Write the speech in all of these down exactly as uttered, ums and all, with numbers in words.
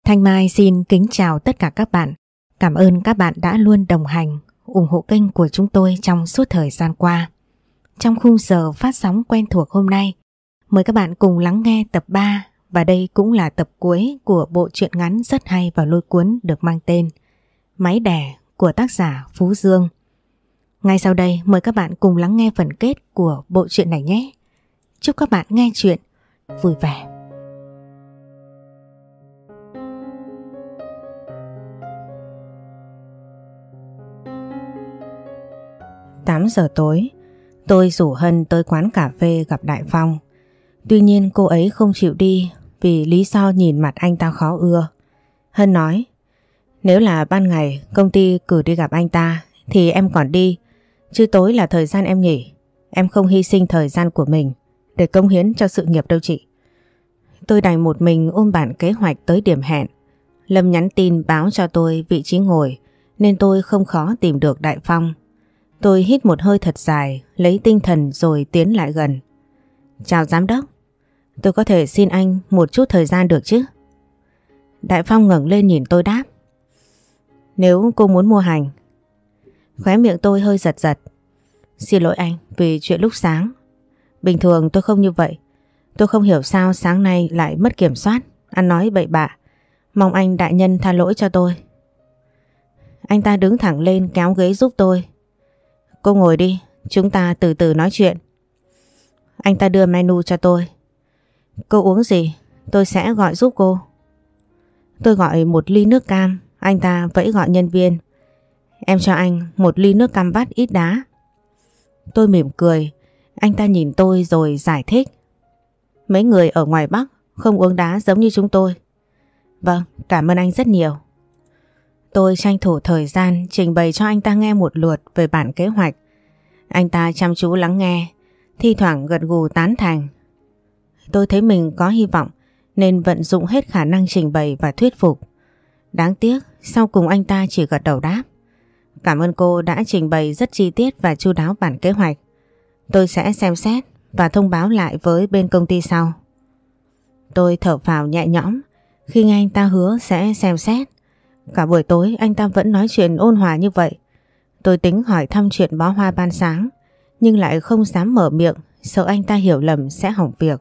Thanh Mai xin kính chào tất cả các bạn. Cảm ơn các bạn đã luôn đồng hành, ủng hộ kênh của chúng tôi trong suốt thời gian qua. Trong khung giờ phát sóng quen thuộc hôm nay, mời các bạn cùng lắng nghe tập ba và đây cũng là tập cuối của bộ truyện ngắn rất hay và lôi cuốn được mang tên Máy đẻ của tác giả Phú Dương. Ngay sau đây mời các bạn cùng lắng nghe phần kết của bộ truyện này nhé. Chúc các bạn nghe truyện vui vẻ. tám giờ tối, tôi rủ Hân tới quán cà phê gặp Đại Phong. Tuy nhiên cô ấy không chịu đi vì lý do nhìn mặt anh ta khó ưa. Hân nói, nếu là ban ngày công ty cử đi gặp anh ta thì em còn đi, chứ tối là thời gian em nghỉ. Em không hy sinh thời gian của mình để cống hiến cho sự nghiệp đâu chị. Tôi đành một mình ôm bản kế hoạch tới điểm hẹn. Lâm nhắn tin báo cho tôi vị trí ngồi nên tôi không khó tìm được Đại Phong. Tôi hít một hơi thật dài, lấy tinh thần rồi tiến lại gần. Chào giám đốc, tôi có thể xin anh một chút thời gian được chứ? Đại Phong ngẩng lên nhìn tôi đáp. Nếu cô muốn mua hành. Khóe miệng tôi hơi giật giật. Xin lỗi anh vì chuyện lúc sáng. Bình thường tôi không như vậy. Tôi không hiểu sao sáng nay lại mất kiểm soát, ăn nói bậy bạ. Mong anh đại nhân tha lỗi cho tôi. Anh ta đứng thẳng lên kéo ghế giúp tôi. Cô ngồi đi, chúng ta từ từ nói chuyện. Anh ta đưa menu cho tôi. Cô uống gì? Tôi sẽ gọi giúp cô. Tôi gọi một ly nước cam, anh ta vẫy gọi nhân viên. Em cho anh một ly nước cam vắt ít đá. Tôi mỉm cười, anh ta nhìn tôi rồi giải thích. Mấy người ở ngoài Bắc không uống đá giống như chúng tôi. Vâng, cảm ơn anh rất nhiều. Tôi tranh thủ thời gian trình bày cho anh ta nghe một lượt về bản kế hoạch. Anh ta chăm chú lắng nghe, thi thoảng gật gù tán thành. Tôi thấy mình có hy vọng nên vận dụng hết khả năng trình bày và thuyết phục. Đáng tiếc, sau cùng anh ta chỉ gật đầu đáp. Cảm ơn cô đã trình bày rất chi tiết và chu đáo bản kế hoạch. Tôi sẽ xem xét và thông báo lại với bên công ty sau. Tôi thở phào nhẹ nhõm khi nghe anh ta hứa sẽ xem xét. Cả buổi tối anh ta vẫn nói chuyện ôn hòa như vậy. Tôi tính hỏi thăm chuyện bó hoa ban sáng nhưng lại không dám mở miệng, sợ anh ta hiểu lầm sẽ hỏng việc.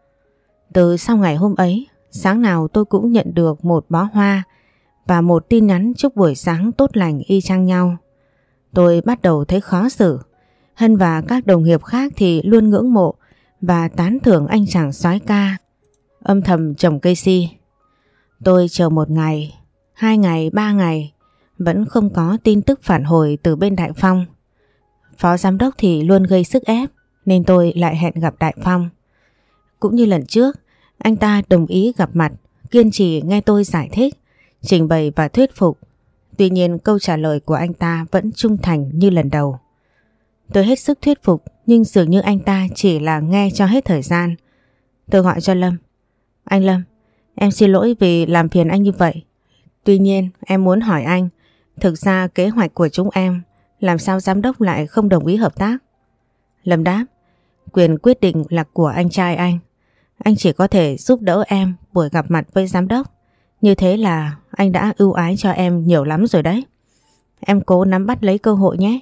Từ sau ngày hôm ấy, sáng nào tôi cũng nhận được một bó hoa và một tin nhắn chúc buổi sáng tốt lành y chang nhau. Tôi bắt đầu thấy khó xử. Hân và các đồng nghiệp khác thì luôn ngưỡng mộ và tán thưởng anh chàng soái ca âm thầm trồng cây si. Tôi chờ một ngày, hai ngày, ba ngày vẫn không có tin tức phản hồi từ bên Đại Phong. Phó giám đốc thì luôn gây sức ép nên tôi lại hẹn gặp Đại Phong. Cũng như lần trước, anh ta đồng ý gặp mặt, kiên trì nghe tôi giải thích, trình bày và thuyết phục. Tuy nhiên câu trả lời của anh ta vẫn trung thành như lần đầu. Tôi hết sức thuyết phục nhưng dường như anh ta chỉ là nghe cho hết thời gian. Tôi gọi cho Lâm. Anh Lâm, em xin lỗi vì làm phiền anh như vậy. Tuy nhiên em muốn hỏi anh, thực ra kế hoạch của chúng em làm sao giám đốc lại không đồng ý hợp tác? Lâm đáp, quyền quyết định là của anh trai anh. Anh chỉ có thể giúp đỡ em buổi gặp mặt với giám đốc. Như thế là anh đã ưu ái cho em nhiều lắm rồi đấy. Em cố nắm bắt lấy cơ hội nhé.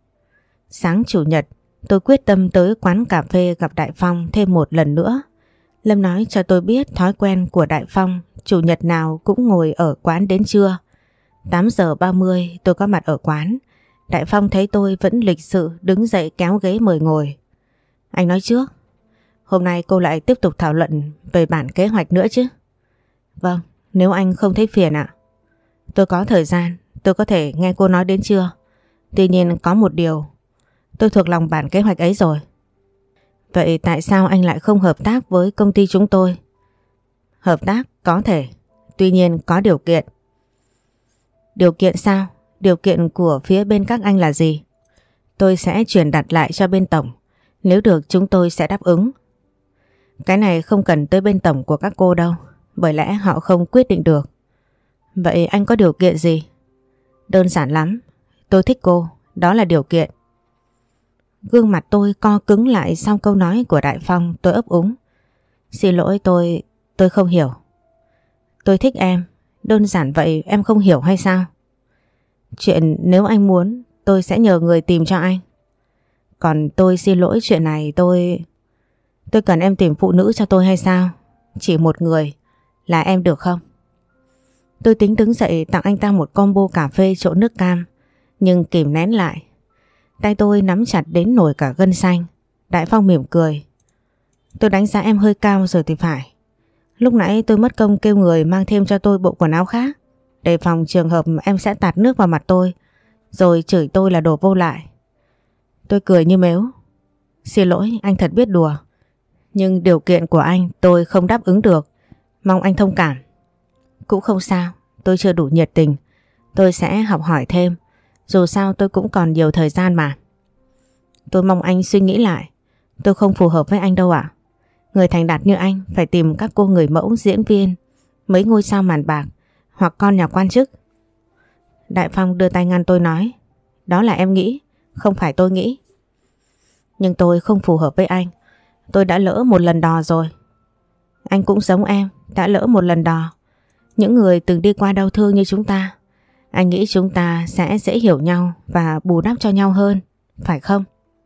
Sáng chủ nhật, tôi quyết tâm tới quán cà phê gặp Đại Phong thêm một lần nữa. Lâm nói cho tôi biết thói quen của Đại Phong chủ nhật nào cũng ngồi ở quán đến trưa. tám giờ ba mươi tôi có mặt ở quán. Đại Phong thấy tôi vẫn lịch sự đứng dậy kéo ghế mời ngồi. Anh nói trước, hôm nay cô lại tiếp tục thảo luận về bản kế hoạch nữa chứ? Vâng, nếu anh không thấy phiền ạ. Tôi có thời gian, tôi có thể nghe cô nói đến trưa. Tuy nhiên có một điều, tôi thuộc lòng bản kế hoạch ấy rồi. Vậy tại sao anh lại không hợp tác với công ty chúng tôi? Hợp tác có thể, tuy nhiên có điều kiện. Điều kiện sao? Điều kiện của phía bên các anh là gì? Tôi sẽ truyền đạt lại cho bên tổng. Nếu được chúng tôi sẽ đáp ứng. Cái này không cần tới bên tổng của các cô đâu, bởi lẽ họ không quyết định được. Vậy anh có điều kiện gì? Đơn giản lắm, tôi thích cô, đó là điều kiện. Gương mặt tôi co cứng lại sau câu nói của Đại Phong. Tôi ấp úng. Xin lỗi tôi, tôi không hiểu. Tôi thích em, Đơn giản vậy em không hiểu hay sao? Chuyện nếu anh muốn tôi sẽ nhờ người tìm cho anh. Còn tôi xin lỗi, chuyện này tôi... Tôi cần em tìm phụ nữ cho tôi hay sao? Chỉ một người là em được không? Tôi tính đứng dậy tặng anh ta một combo cà phê trộn nước cam, nhưng kìm nén lại. Tay tôi nắm chặt đến nổi cả gân xanh. Đại Phong mỉm cười. Tôi đánh giá em hơi cao rồi thì phải. Lúc nãy tôi mất công kêu người mang thêm cho tôi bộ quần áo khác, đề phòng trường hợp em sẽ tạt nước vào mặt tôi rồi chửi tôi là đồ vô lại. Tôi cười như mếu. Xin lỗi, anh thật biết đùa. Nhưng điều kiện của anh tôi không đáp ứng được. Mong anh thông cảm. Cũng không sao, tôi chưa đủ nhiệt tình. Tôi sẽ học hỏi thêm. Dù sao tôi cũng còn nhiều thời gian mà. Tôi mong anh suy nghĩ lại. Tôi không phù hợp với anh đâu ạ. Người thành đạt như anh phải tìm các cô người mẫu, diễn viên, mấy ngôi sao màn bạc hoặc con nhà quan chức. Đại Phong đưa tay ngăn tôi nói. Đó là em nghĩ, không phải tôi nghĩ. Nhưng tôi không phù hợp với anh. Tôi đã lỡ một lần đò rồi. Anh cũng giống em, đã lỡ một lần đò. Những người từng đi qua đau thương như chúng ta, anh nghĩ chúng ta sẽ dễ hiểu nhau và bù đắp cho nhau hơn, phải không?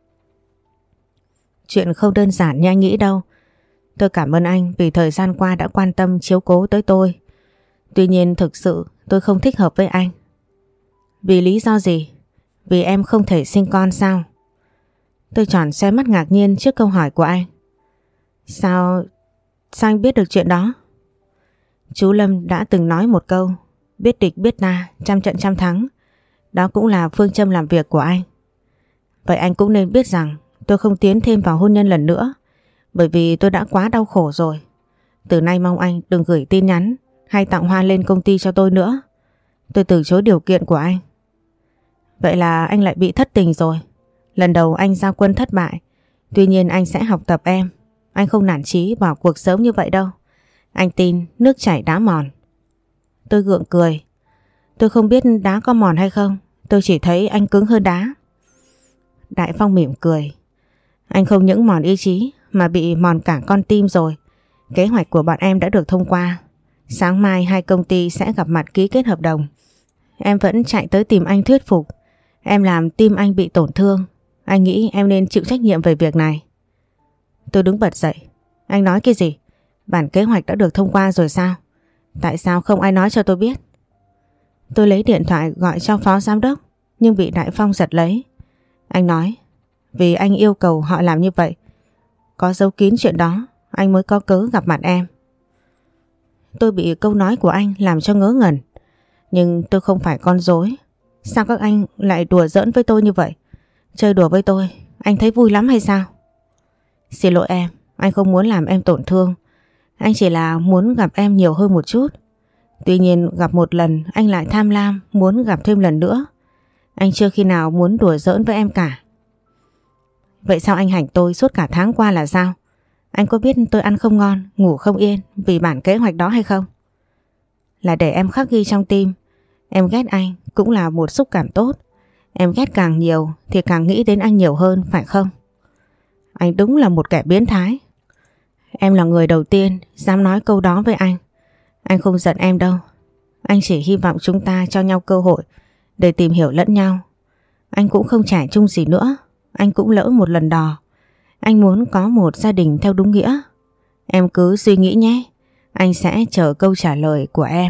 Chuyện không đơn giản như anh nghĩ đâu. Tôi cảm ơn anh vì thời gian qua đã quan tâm chiếu cố tới tôi. Tuy nhiên thực sự tôi không thích hợp với anh. Vì lý do gì? Vì em không thể sinh con sao? Tôi tròn xoe mắt ngạc nhiên trước câu hỏi của anh. Sao... sao anh biết được chuyện đó? Chú Lâm đã từng nói một câu, biết địch biết ta, trăm trận trăm thắng. Đó cũng là phương châm làm việc của anh. Vậy anh cũng nên biết rằng tôi không tiến thêm vào hôn nhân lần nữa, bởi vì tôi đã quá đau khổ rồi. Từ nay mong anh đừng gửi tin nhắn hay tặng hoa lên công ty cho tôi nữa. Tôi từ chối điều kiện của anh. Vậy là anh lại bị thất tình rồi. Lần đầu anh ra quân thất bại. Tuy nhiên anh sẽ học tập em. Anh không nản chí bỏ cuộc sớm như vậy đâu. Anh tin nước chảy đá mòn. Tôi gượng cười. Tôi không biết đá có mòn hay không. Tôi chỉ thấy anh cứng hơn đá. Đại Phong mỉm cười. Anh không những mòn ý chí mà bị mòn cả con tim rồi. Kế hoạch của bọn em đã được thông qua. Sáng mai hai công ty sẽ gặp mặt ký kết hợp đồng. Em vẫn chạy tới tìm anh thuyết phục. Em làm tim anh bị tổn thương. Anh nghĩ em nên chịu trách nhiệm về việc này. Tôi đứng bật dậy. Anh nói cái gì? Bản kế hoạch đã được thông qua rồi sao? Tại sao không ai nói cho tôi biết? Tôi lấy điện thoại gọi cho phó giám đốc, nhưng bị Đại Phong giật lấy. Anh nói, vì anh yêu cầu họ làm như vậy. Có giấu kín chuyện đó, anh mới có cớ gặp mặt em. Tôi bị câu nói của anh làm cho ngớ ngẩn. Nhưng tôi không phải con rối. Sao các anh lại đùa giỡn với tôi như vậy? Chơi đùa với tôi, anh thấy vui lắm hay sao? Xin lỗi em, anh không muốn làm em tổn thương. Anh chỉ là muốn gặp em nhiều hơn một chút. Tuy nhiên gặp một lần anh lại tham lam muốn gặp thêm lần nữa. Anh chưa khi nào muốn đùa giỡn với em cả. Vậy sao anh hành tôi suốt cả tháng qua là sao? Anh có biết tôi ăn không ngon, ngủ không yên vì bản kế hoạch đó hay không? Là để em khắc ghi trong tim. Em ghét anh cũng là một xúc cảm tốt. Em ghét càng nhiều thì càng nghĩ đến anh nhiều hơn, phải không? Anh đúng là một kẻ biến thái. Em là người đầu tiên dám nói câu đó với anh. Anh không giận em đâu. Anh chỉ hy vọng chúng ta cho nhau cơ hội để tìm hiểu lẫn nhau. Anh cũng không trải chung gì nữa. Anh cũng lỡ một lần đò. Anh muốn có một gia đình theo đúng nghĩa. Em cứ suy nghĩ nhé. Anh sẽ chờ câu trả lời của em.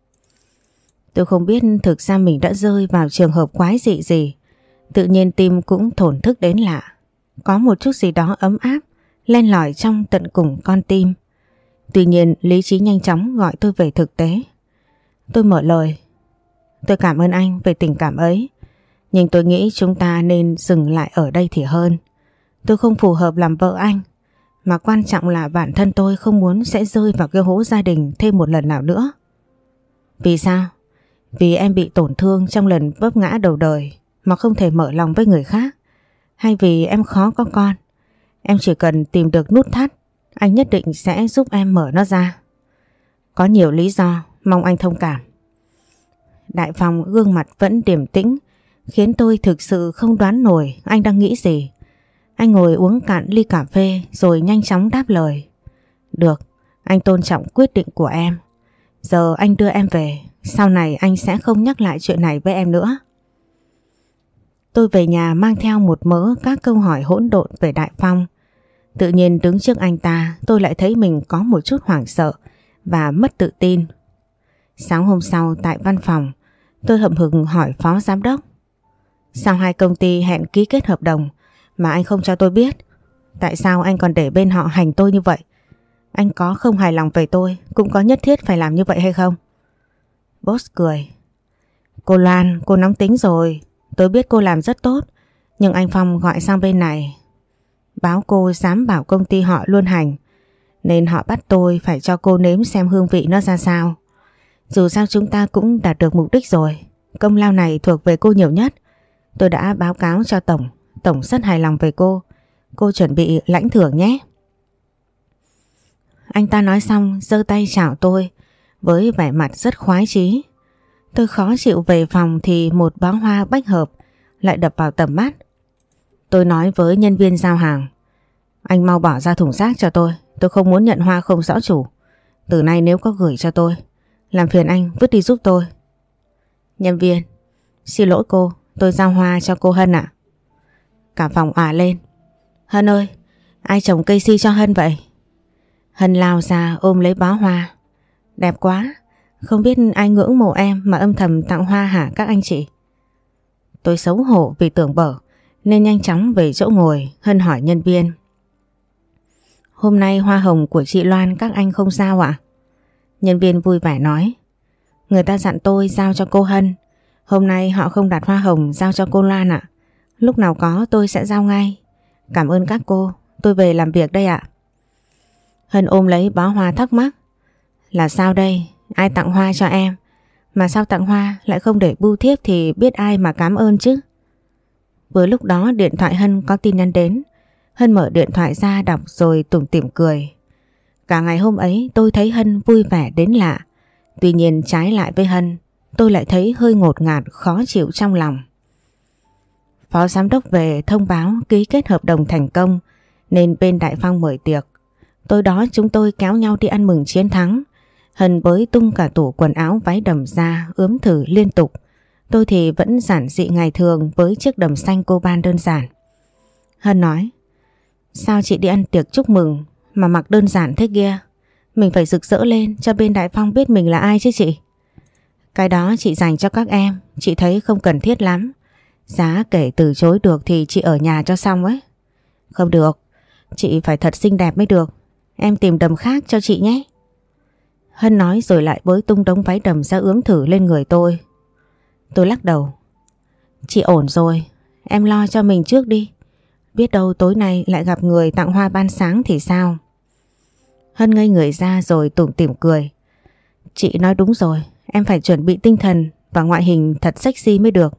Tôi không biết thực ra mình đã rơi vào trường hợp quái dị gì. Tự nhiên tim cũng thổn thức đến lạ. Có một chút gì đó ấm áp len lỏi trong tận cùng con tim. Tuy nhiên lý trí nhanh chóng gọi tôi về thực tế. Tôi mở lời. Tôi cảm ơn anh về tình cảm ấy. Nhưng tôi nghĩ chúng ta nên dừng lại ở đây thì hơn. Tôi không phù hợp làm vợ anh. Mà quan trọng là bản thân tôi không muốn sẽ rơi vào cái hố gia đình thêm một lần nào nữa. Vì sao? Vì em bị tổn thương trong lần vấp ngã đầu đời mà không thể mở lòng với người khác? Hay vì em khó có con? Em chỉ cần tìm được nút thắt, anh nhất định sẽ giúp em mở nó ra. Có nhiều lý do, mong anh thông cảm. Đại Phong gương mặt vẫn điềm tĩnh, khiến tôi thực sự không đoán nổi anh đang nghĩ gì. Anh ngồi uống cạn ly cà phê rồi nhanh chóng đáp lời. Được, anh tôn trọng quyết định của em. Giờ anh đưa em về, sau này anh sẽ không nhắc lại chuyện này với em nữa. Tôi về nhà mang theo một mớ các câu hỏi hỗn độn về Đại Phong. Tự nhiên đứng trước anh ta tôi lại thấy mình có một chút hoảng sợ và mất tự tin. Sáng hôm sau tại văn phòng, tôi hậm hực hỏi phó giám đốc: sao hai công ty hẹn ký kết hợp đồng mà anh không cho tôi biết? Tại sao anh còn để bên họ hành tôi như vậy? Anh có không hài lòng về tôi cũng có nhất thiết phải làm như vậy hay không? Boss cười: cô Loan, cô nóng tính rồi. Tôi biết cô làm rất tốt, nhưng anh Phong gọi sang bên này báo cô dám bảo công ty họ luôn hành, nên họ bắt tôi phải cho cô nếm xem hương vị nó ra sao. Dù sao chúng ta cũng đạt được mục đích rồi, công lao này thuộc về cô nhiều nhất. Tôi đã báo cáo cho Tổng, Tổng rất hài lòng về cô. Cô chuẩn bị lãnh thưởng nhé. Anh ta nói xong giơ tay chào tôi với vẻ mặt rất khoái chí. Tôi khó chịu về phòng thì một bó hoa bách hợp lại đập vào tầm mắt. Tôi nói với nhân viên giao hàng: anh mau bỏ ra thùng rác cho tôi. Tôi không muốn nhận hoa không rõ chủ. Từ nay nếu có gửi cho tôi, làm phiền anh vứt đi giúp tôi. Nhân viên: xin lỗi cô, tôi giao hoa cho cô Hân ạ. Cả phòng òa lên: Hân ơi, ai trồng cây si cho Hân vậy? Hân lao ra ôm lấy bó hoa. Đẹp quá, không biết ai ngưỡng mộ em mà âm thầm tặng hoa hả các anh chị? Tôi xấu hổ vì tưởng bở nên nhanh chóng về chỗ ngồi. Hân hỏi nhân viên: hôm nay hoa hồng của chị Loan các anh không giao ạ? Nhân viên vui vẻ nói: người ta dặn tôi giao cho cô Hân. Hôm nay họ không đặt hoa hồng giao cho cô Loan ạ. Lúc nào có tôi sẽ giao ngay. Cảm ơn các cô, tôi về làm việc đây ạ. Hân ôm lấy bó hoa thắc mắc: là sao đây? Ai tặng hoa cho em? Mà sao tặng hoa lại không để bưu thiếp thì biết ai mà cảm ơn chứ? Vừa lúc đó điện thoại Hân có tin nhắn đến. Hân mở điện thoại ra đọc rồi tủm tỉm cười. Cả ngày hôm ấy tôi thấy Hân vui vẻ đến lạ. Tuy nhiên trái lại với Hân, tôi lại thấy hơi ngột ngạt khó chịu trong lòng. Phó giám đốc về thông báo ký kết hợp đồng thành công nên bên Đại Phong mời tiệc. Tối đó chúng tôi kéo nhau đi ăn mừng chiến thắng. Hân bới tung cả tủ quần áo váy đầm ra ướm thử liên tục. Tôi thì vẫn giản dị ngày thường với chiếc đầm xanh cô ban đơn giản. Hân nói: sao chị đi ăn tiệc chúc mừng mà mặc đơn giản thế kia? Mình phải rực rỡ lên cho bên Đại Phong biết mình là ai chứ chị. Cái đó chị dành cho các em, chị thấy không cần thiết lắm. Giá kể từ chối được thì chị ở nhà cho xong ấy. Không được, chị phải thật xinh đẹp mới được. Em tìm đầm khác cho chị nhé. Hân nói rồi lại bới tung đống váy đầm ra ướm thử lên người tôi. Tôi lắc đầu: chị ổn rồi, em lo cho mình trước đi. Biết đâu tối nay lại gặp người tặng hoa ban sáng thì sao? Hân ngây người ra rồi tủm tỉm cười: chị nói đúng rồi, em phải chuẩn bị tinh thần và ngoại hình thật sexy mới được.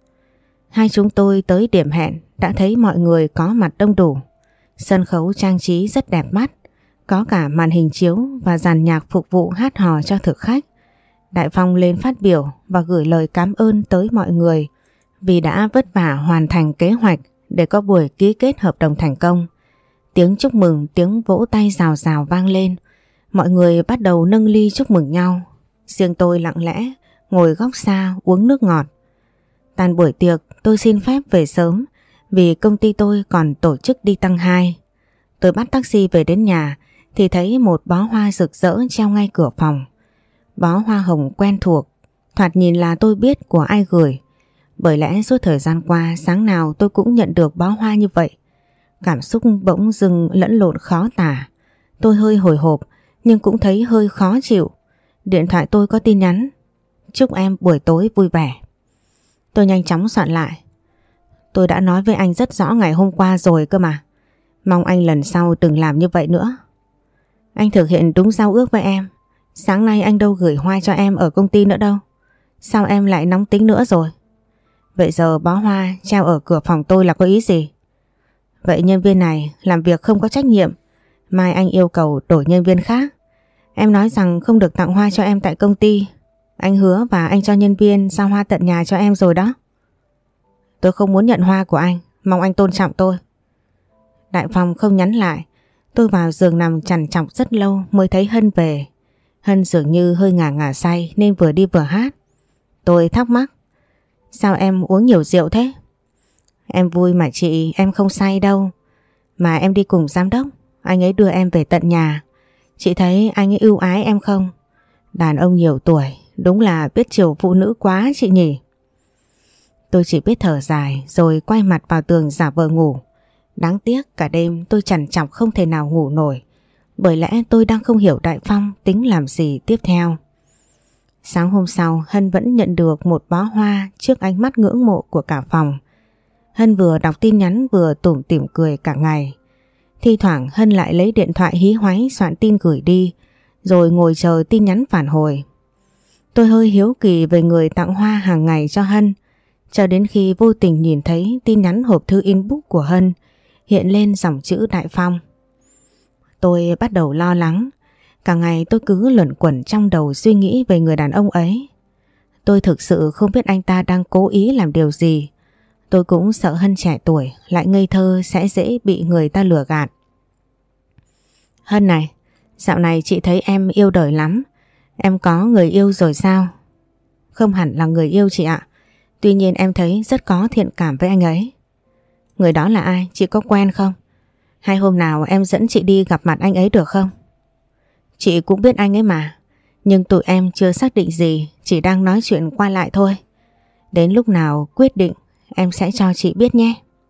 Hai chúng tôi tới điểm hẹn đã thấy mọi người có mặt đông đủ. Sân khấu trang trí rất đẹp mắt, có cả màn hình chiếu và dàn nhạc phục vụ hát hò cho thực khách. Đại Phong lên phát biểu và gửi lời cảm ơn tới mọi người vì đã vất vả hoàn thành kế hoạch để có buổi ký kết hợp đồng thành công. Tiếng chúc mừng, tiếng vỗ tay rào rào vang lên. Mọi người bắt đầu nâng ly chúc mừng nhau. Riêng tôi lặng lẽ ngồi góc xa uống nước ngọt. Tan buổi tiệc tôi xin phép về sớm vì công ty tôi còn tổ chức đi tăng hai. Tôi bắt taxi về đến nhà thì thấy một bó hoa rực rỡ treo ngay cửa phòng. Bó hoa hồng quen thuộc, thoạt nhìn là tôi biết của ai gửi. Bởi lẽ suốt thời gian qua sáng nào tôi cũng nhận được bó hoa như vậy. Cảm xúc bỗng dưng lẫn lộn khó tả. Tôi hơi hồi hộp nhưng cũng thấy hơi khó chịu. Điện thoại tôi có tin nhắn: chúc em buổi tối vui vẻ. Tôi nhanh chóng soạn lại: tôi đã nói với anh rất rõ ngày hôm qua rồi cơ mà. Mong anh lần sau đừng làm như vậy nữa. Anh thực hiện đúng giao ước với em. Sáng nay anh đâu gửi hoa cho em ở công ty nữa đâu. Sao em lại nóng tính nữa rồi? Vậy giờ bó hoa treo ở cửa phòng tôi là có ý gì? Vậy nhân viên này làm việc không có trách nhiệm. Mai anh yêu cầu đổi nhân viên khác. Em nói rằng không được tặng hoa cho em tại công ty. Anh hứa và anh cho nhân viên giao hoa tận nhà cho em rồi đó. Tôi không muốn nhận hoa của anh. Mong anh tôn trọng tôi. Đại Phong không nhắn lại. Tôi vào giường nằm trằn trọc rất lâu mới thấy Hân về. Hân dường như hơi ngả ngả say nên vừa đi vừa hát. Tôi thắc mắc. Sao em uống nhiều rượu thế? Em vui mà chị, em không say đâu. Mà em đi cùng giám đốc, anh ấy đưa em về tận nhà. Chị thấy anh ấy ưu ái em không? Đàn ông nhiều tuổi, đúng là biết chiều phụ nữ quá chị nhỉ. Tôi chỉ biết thở dài rồi quay mặt vào tường giả vờ ngủ. Đáng tiếc cả đêm tôi trằn trọc không thể nào ngủ nổi. Bởi lẽ tôi đang không hiểu Đại Phong tính làm gì tiếp theo. Sáng hôm sau Hân vẫn nhận được một bó hoa trước ánh mắt ngưỡng mộ của cả phòng. Hân vừa đọc tin nhắn vừa tủm tỉm cười cả ngày. Thi thoảng Hân lại lấy điện thoại hí hoáy soạn tin gửi đi, rồi ngồi chờ tin nhắn phản hồi. Tôi hơi hiếu kỳ về người tặng hoa hàng ngày cho Hân, cho đến khi vô tình nhìn thấy tin nhắn hộp thư inbox của Hân hiện lên dòng chữ Đại Phong. Tôi bắt đầu lo lắng. Cả ngày tôi cứ luẩn quẩn trong đầu suy nghĩ về người đàn ông ấy. Tôi thực sự không biết anh ta đang cố ý làm điều gì. Tôi cũng sợ Hân trẻ tuổi lại ngây thơ sẽ dễ bị người ta lừa gạt. Hân này, dạo này chị thấy em yêu đời lắm. Em có người yêu rồi sao? Không hẳn là người yêu chị ạ. Tuy nhiên em thấy rất có thiện cảm với anh ấy. Người đó là ai? Chị có quen không? Hay hôm nào em dẫn chị đi gặp mặt anh ấy được không? Chị cũng biết anh ấy mà. Nhưng tụi em chưa xác định gì, chỉ đang nói chuyện qua lại thôi. Đến lúc nào quyết định em sẽ cho chị biết nhé.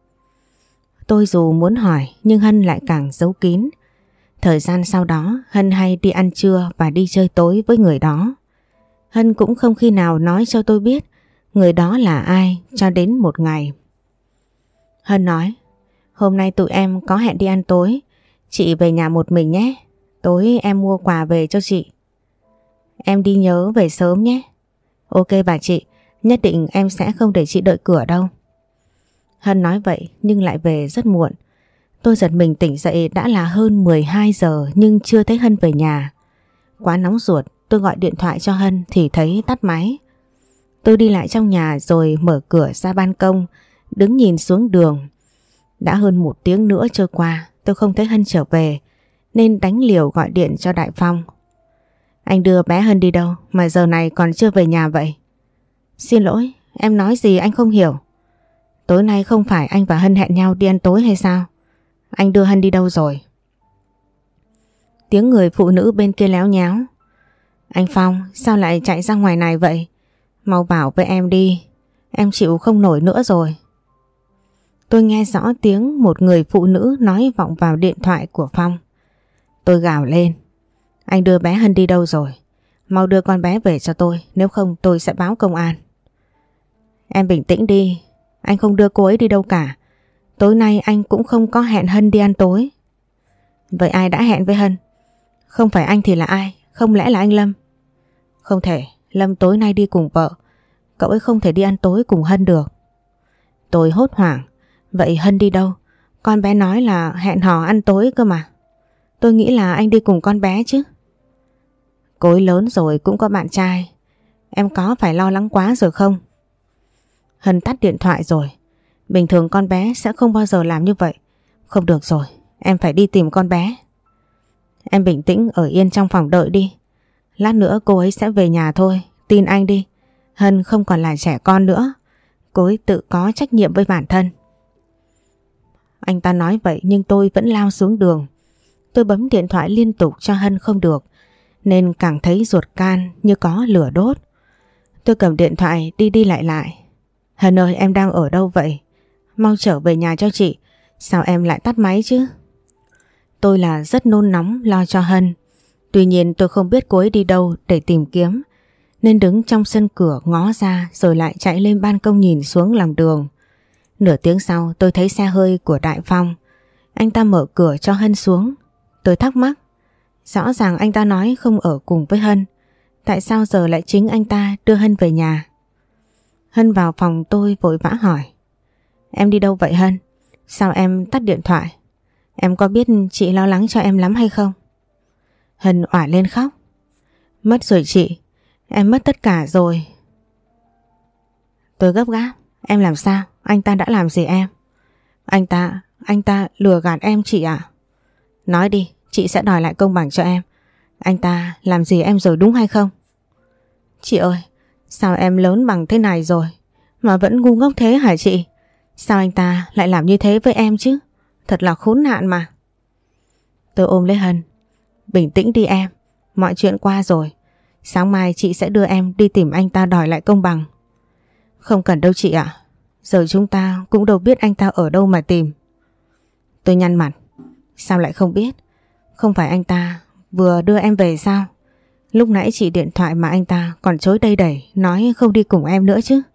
Tôi dù muốn hỏi nhưng Hân lại càng giấu kín. Thời gian sau đó Hân hay đi ăn trưa và đi chơi tối với người đó. Hân cũng không khi nào nói cho tôi biết người đó là ai cho đến một ngày. Hân nói, hôm nay tụi em có hẹn đi ăn tối, chị về nhà một mình nhé. Tối em mua quà về cho chị. Em đi nhớ về sớm nhé. Ok bà chị, nhất định em sẽ không để chị đợi cửa đâu. Hân nói vậy nhưng lại về rất muộn. Tôi giật mình tỉnh dậy đã là hơn mười hai giờ nhưng chưa thấy Hân về nhà. Quá nóng ruột, tôi gọi điện thoại cho Hân thì thấy tắt máy. Tôi đi lại trong nhà rồi mở cửa ra ban công, đứng nhìn xuống đường. Đã hơn một tiếng nữa trôi qua, tôi không thấy Hân trở về nên đánh liều gọi điện cho Đại Phong. Anh đưa bé Hân đi đâu mà giờ này còn chưa về nhà vậy? Xin lỗi, em nói gì anh không hiểu. Tối nay không phải anh và Hân hẹn nhau đi ăn tối hay sao? Anh đưa Hân đi đâu rồi? Tiếng người phụ nữ bên kia léo nháo. Anh Phong, sao lại chạy ra ngoài này vậy? Mau bảo với em đi, em chịu không nổi nữa rồi. Tôi nghe rõ tiếng một người phụ nữ nói vọng vào điện thoại của Phong. Tôi gào lên. Anh đưa bé Hân đi đâu rồi? Mau đưa con bé về cho tôi, nếu không tôi sẽ báo công an. Em bình tĩnh đi, anh không đưa cô ấy đi đâu cả. Tối nay anh cũng không có hẹn Hân đi ăn tối. Vậy ai đã hẹn với Hân? Không phải anh thì là ai? Không lẽ là anh Lâm? Không thể, Lâm tối nay đi cùng vợ. Cậu ấy không thể đi ăn tối cùng Hân được. Tôi hốt hoảng. Vậy Hân đi đâu? Con bé nói là hẹn hò ăn tối cơ mà. Tôi nghĩ là anh đi cùng con bé chứ. Cô ấy lớn rồi cũng có bạn trai. Em có phải lo lắng quá rồi không? Hân tắt điện thoại rồi. Bình thường con bé sẽ không bao giờ làm như vậy. Không được rồi, em phải đi tìm con bé. Em bình tĩnh ở yên trong phòng đợi đi. Lát nữa cô ấy sẽ về nhà thôi, tin anh đi. Hân không còn là trẻ con nữa. Cô ấy tự có trách nhiệm với bản thân. Anh ta nói vậy nhưng tôi vẫn lao xuống đường. Tôi bấm điện thoại liên tục cho Hân không được, nên càng thấy ruột can như có lửa đốt. Tôi cầm điện thoại đi đi lại lại. Hân ơi, em đang ở đâu vậy? Mau trở về nhà cho chị. Sao em lại tắt máy chứ? Tôi là rất nôn nóng lo cho Hân. Tuy nhiên tôi không biết cô ấy đi đâu để tìm kiếm, nên đứng trong sân cửa ngó ra rồi lại chạy lên ban công nhìn xuống lòng đường. Nửa tiếng sau tôi thấy xe hơi của Đại Phong. Anh ta mở cửa cho Hân xuống. Tôi thắc mắc. Rõ ràng anh ta nói không ở cùng với Hân. Tại sao giờ lại chính anh ta đưa Hân về nhà? Hân vào phòng tôi vội vã hỏi. Em đi đâu vậy Hân? Sao em tắt điện thoại? Em có biết chị lo lắng cho em lắm hay không? Hân òa lên khóc. Mất rồi chị. Em mất tất cả rồi. Tôi gấp gáp. Em làm sao? Anh ta đã làm gì em? Anh ta, anh ta lừa gạt em chị ạ. Nói đi, chị sẽ đòi lại công bằng cho em. Anh ta làm gì em rồi đúng hay không? Chị ơi, sao em lớn bằng thế này rồi mà vẫn ngu ngốc thế hả chị? Sao anh ta lại làm như thế với em chứ? Thật là khốn nạn mà. Tôi ôm lấy Hân. Bình tĩnh đi em, mọi chuyện qua rồi. Sáng mai chị sẽ đưa em đi tìm anh ta đòi lại công bằng. Không cần đâu chị ạ. Giờ chúng ta cũng đâu biết anh ta ở đâu mà tìm. Tôi nhăn mặt. Sao lại không biết? Không phải anh ta vừa đưa em về sao? Lúc nãy chị điện thoại mà anh ta còn chối đây đẩy, nói không đi cùng em nữa chứ.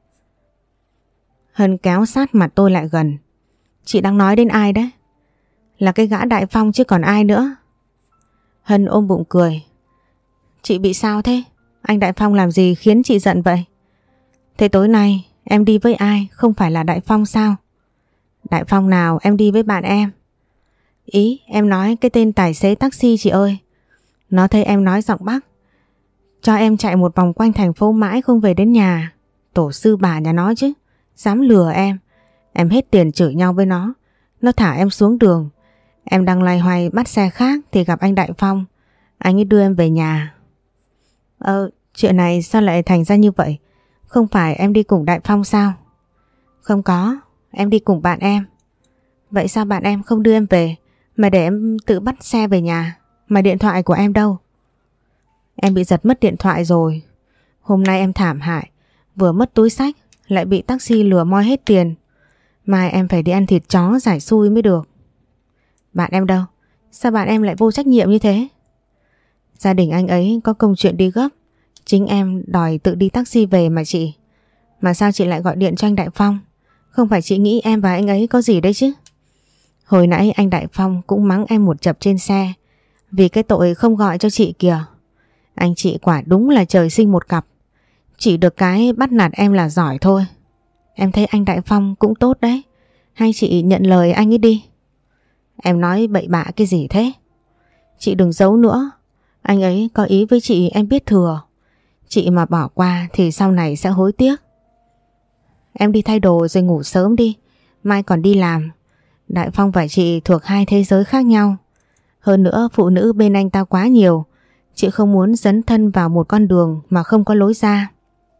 Hân kéo sát mặt tôi lại gần. Chị đang nói đến ai đấy? Là cái gã Đại Phong chứ còn ai nữa. Hân ôm bụng cười. Chị bị sao thế? Anh Đại Phong làm gì khiến chị giận vậy? Thế tối nay em đi với ai, không phải là Đại Phong sao? Đại Phong nào, em đi với bạn em. Ý em nói cái tên tài xế taxi chị ơi. Nó thấy em nói giọng Bắc, cho em chạy một vòng quanh thành phố mãi không về đến nhà. Tổ sư bà nhà nó chứ, dám lừa em. Em hết tiền chửi nhau với nó. Nó thả em xuống đường. Em đang loay hoay bắt xe khác thì gặp anh Đại Phong. Anh ấy đưa em về nhà. Ờ, chuyện này sao lại thành ra như vậy? Không phải em đi cùng Đại Phong sao? Không có, em đi cùng bạn em. Vậy sao bạn em không đưa em về mà để em tự bắt xe về nhà? Mà điện thoại của em đâu? Em bị giật mất điện thoại rồi. Hôm nay em thảm hại, vừa mất túi xách lại bị taxi lừa moi hết tiền. Mai em phải đi ăn thịt chó giải xui mới được. Bạn em đâu? Sao bạn em lại vô trách nhiệm như thế? Gia đình anh ấy có công chuyện đi gấp, chính em đòi tự đi taxi về mà chị. Mà sao chị lại gọi điện cho anh Đại Phong? Không phải chị nghĩ em và anh ấy có gì đấy chứ? Hồi nãy anh Đại Phong cũng mắng em một chập trên xe vì cái tội không gọi cho chị kìa. Anh chị quả đúng là trời sinh một cặp. Chỉ được cái bắt nạt em là giỏi thôi. Em thấy anh Đại Phong cũng tốt đấy. Hay chị nhận lời anh ấy đi. Em nói bậy bạ cái gì thế? Chị đừng giấu nữa. Anh ấy có ý với chị em biết thừa. Chị mà bỏ qua thì sau này sẽ hối tiếc. Em đi thay đồ rồi ngủ sớm đi. Mai còn đi làm. Đại Phong và chị thuộc hai thế giới khác nhau. Hơn nữa phụ nữ bên anh ta quá nhiều. Chị không muốn dấn thân vào một con đường mà không có lối ra.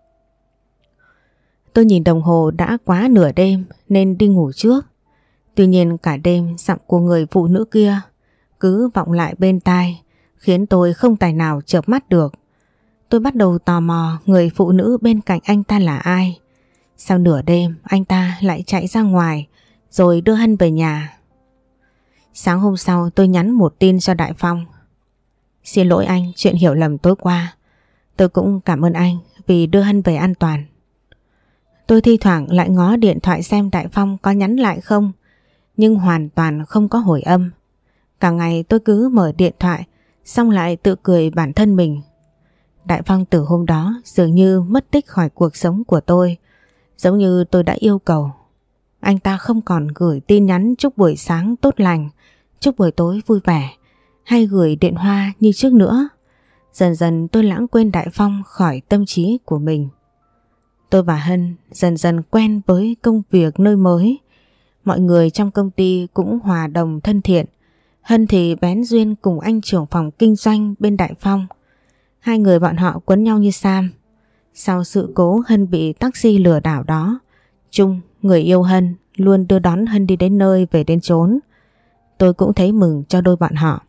Tôi nhìn đồng hồ đã quá nửa đêm nên đi ngủ trước. Tuy nhiên cả đêm giọng của người phụ nữ kia cứ vọng lại bên tai, khiến tôi không tài nào chợp mắt được. Tôi bắt đầu tò mò người phụ nữ bên cạnh anh ta là ai. Sau nửa đêm anh ta lại chạy ra ngoài rồi đưa Hân về nhà. Sáng hôm sau tôi nhắn một tin cho Đại Phong. Xin lỗi anh chuyện hiểu lầm tối qua. Tôi cũng cảm ơn anh vì đưa Hân về an toàn. Tôi thi thoảng lại ngó điện thoại xem Đại Phong có nhắn lại không, nhưng hoàn toàn không có hồi âm. Cả ngày tôi cứ mở điện thoại xong lại tự cười bản thân mình. Đại Phong từ hôm đó dường như mất tích khỏi cuộc sống của tôi, giống như tôi đã yêu cầu. Anh ta không còn gửi tin nhắn chúc buổi sáng tốt lành, chúc buổi tối vui vẻ, hay gửi điện hoa như trước nữa. Dần dần tôi lãng quên Đại Phong khỏi tâm trí của mình. Tôi và Hân dần dần quen với công việc nơi mới. Mọi người trong công ty cũng hòa đồng thân thiện. Hân thì bén duyên cùng anh trưởng phòng kinh doanh bên Đại Phong. Hai người bọn họ quấn nhau như sam. Sau sự cố Hân bị taxi lừa đảo đó, Trung, người yêu Hân, luôn đưa đón Hân đi đến nơi về đến chốn. Tôi cũng thấy mừng cho đôi bọn họ.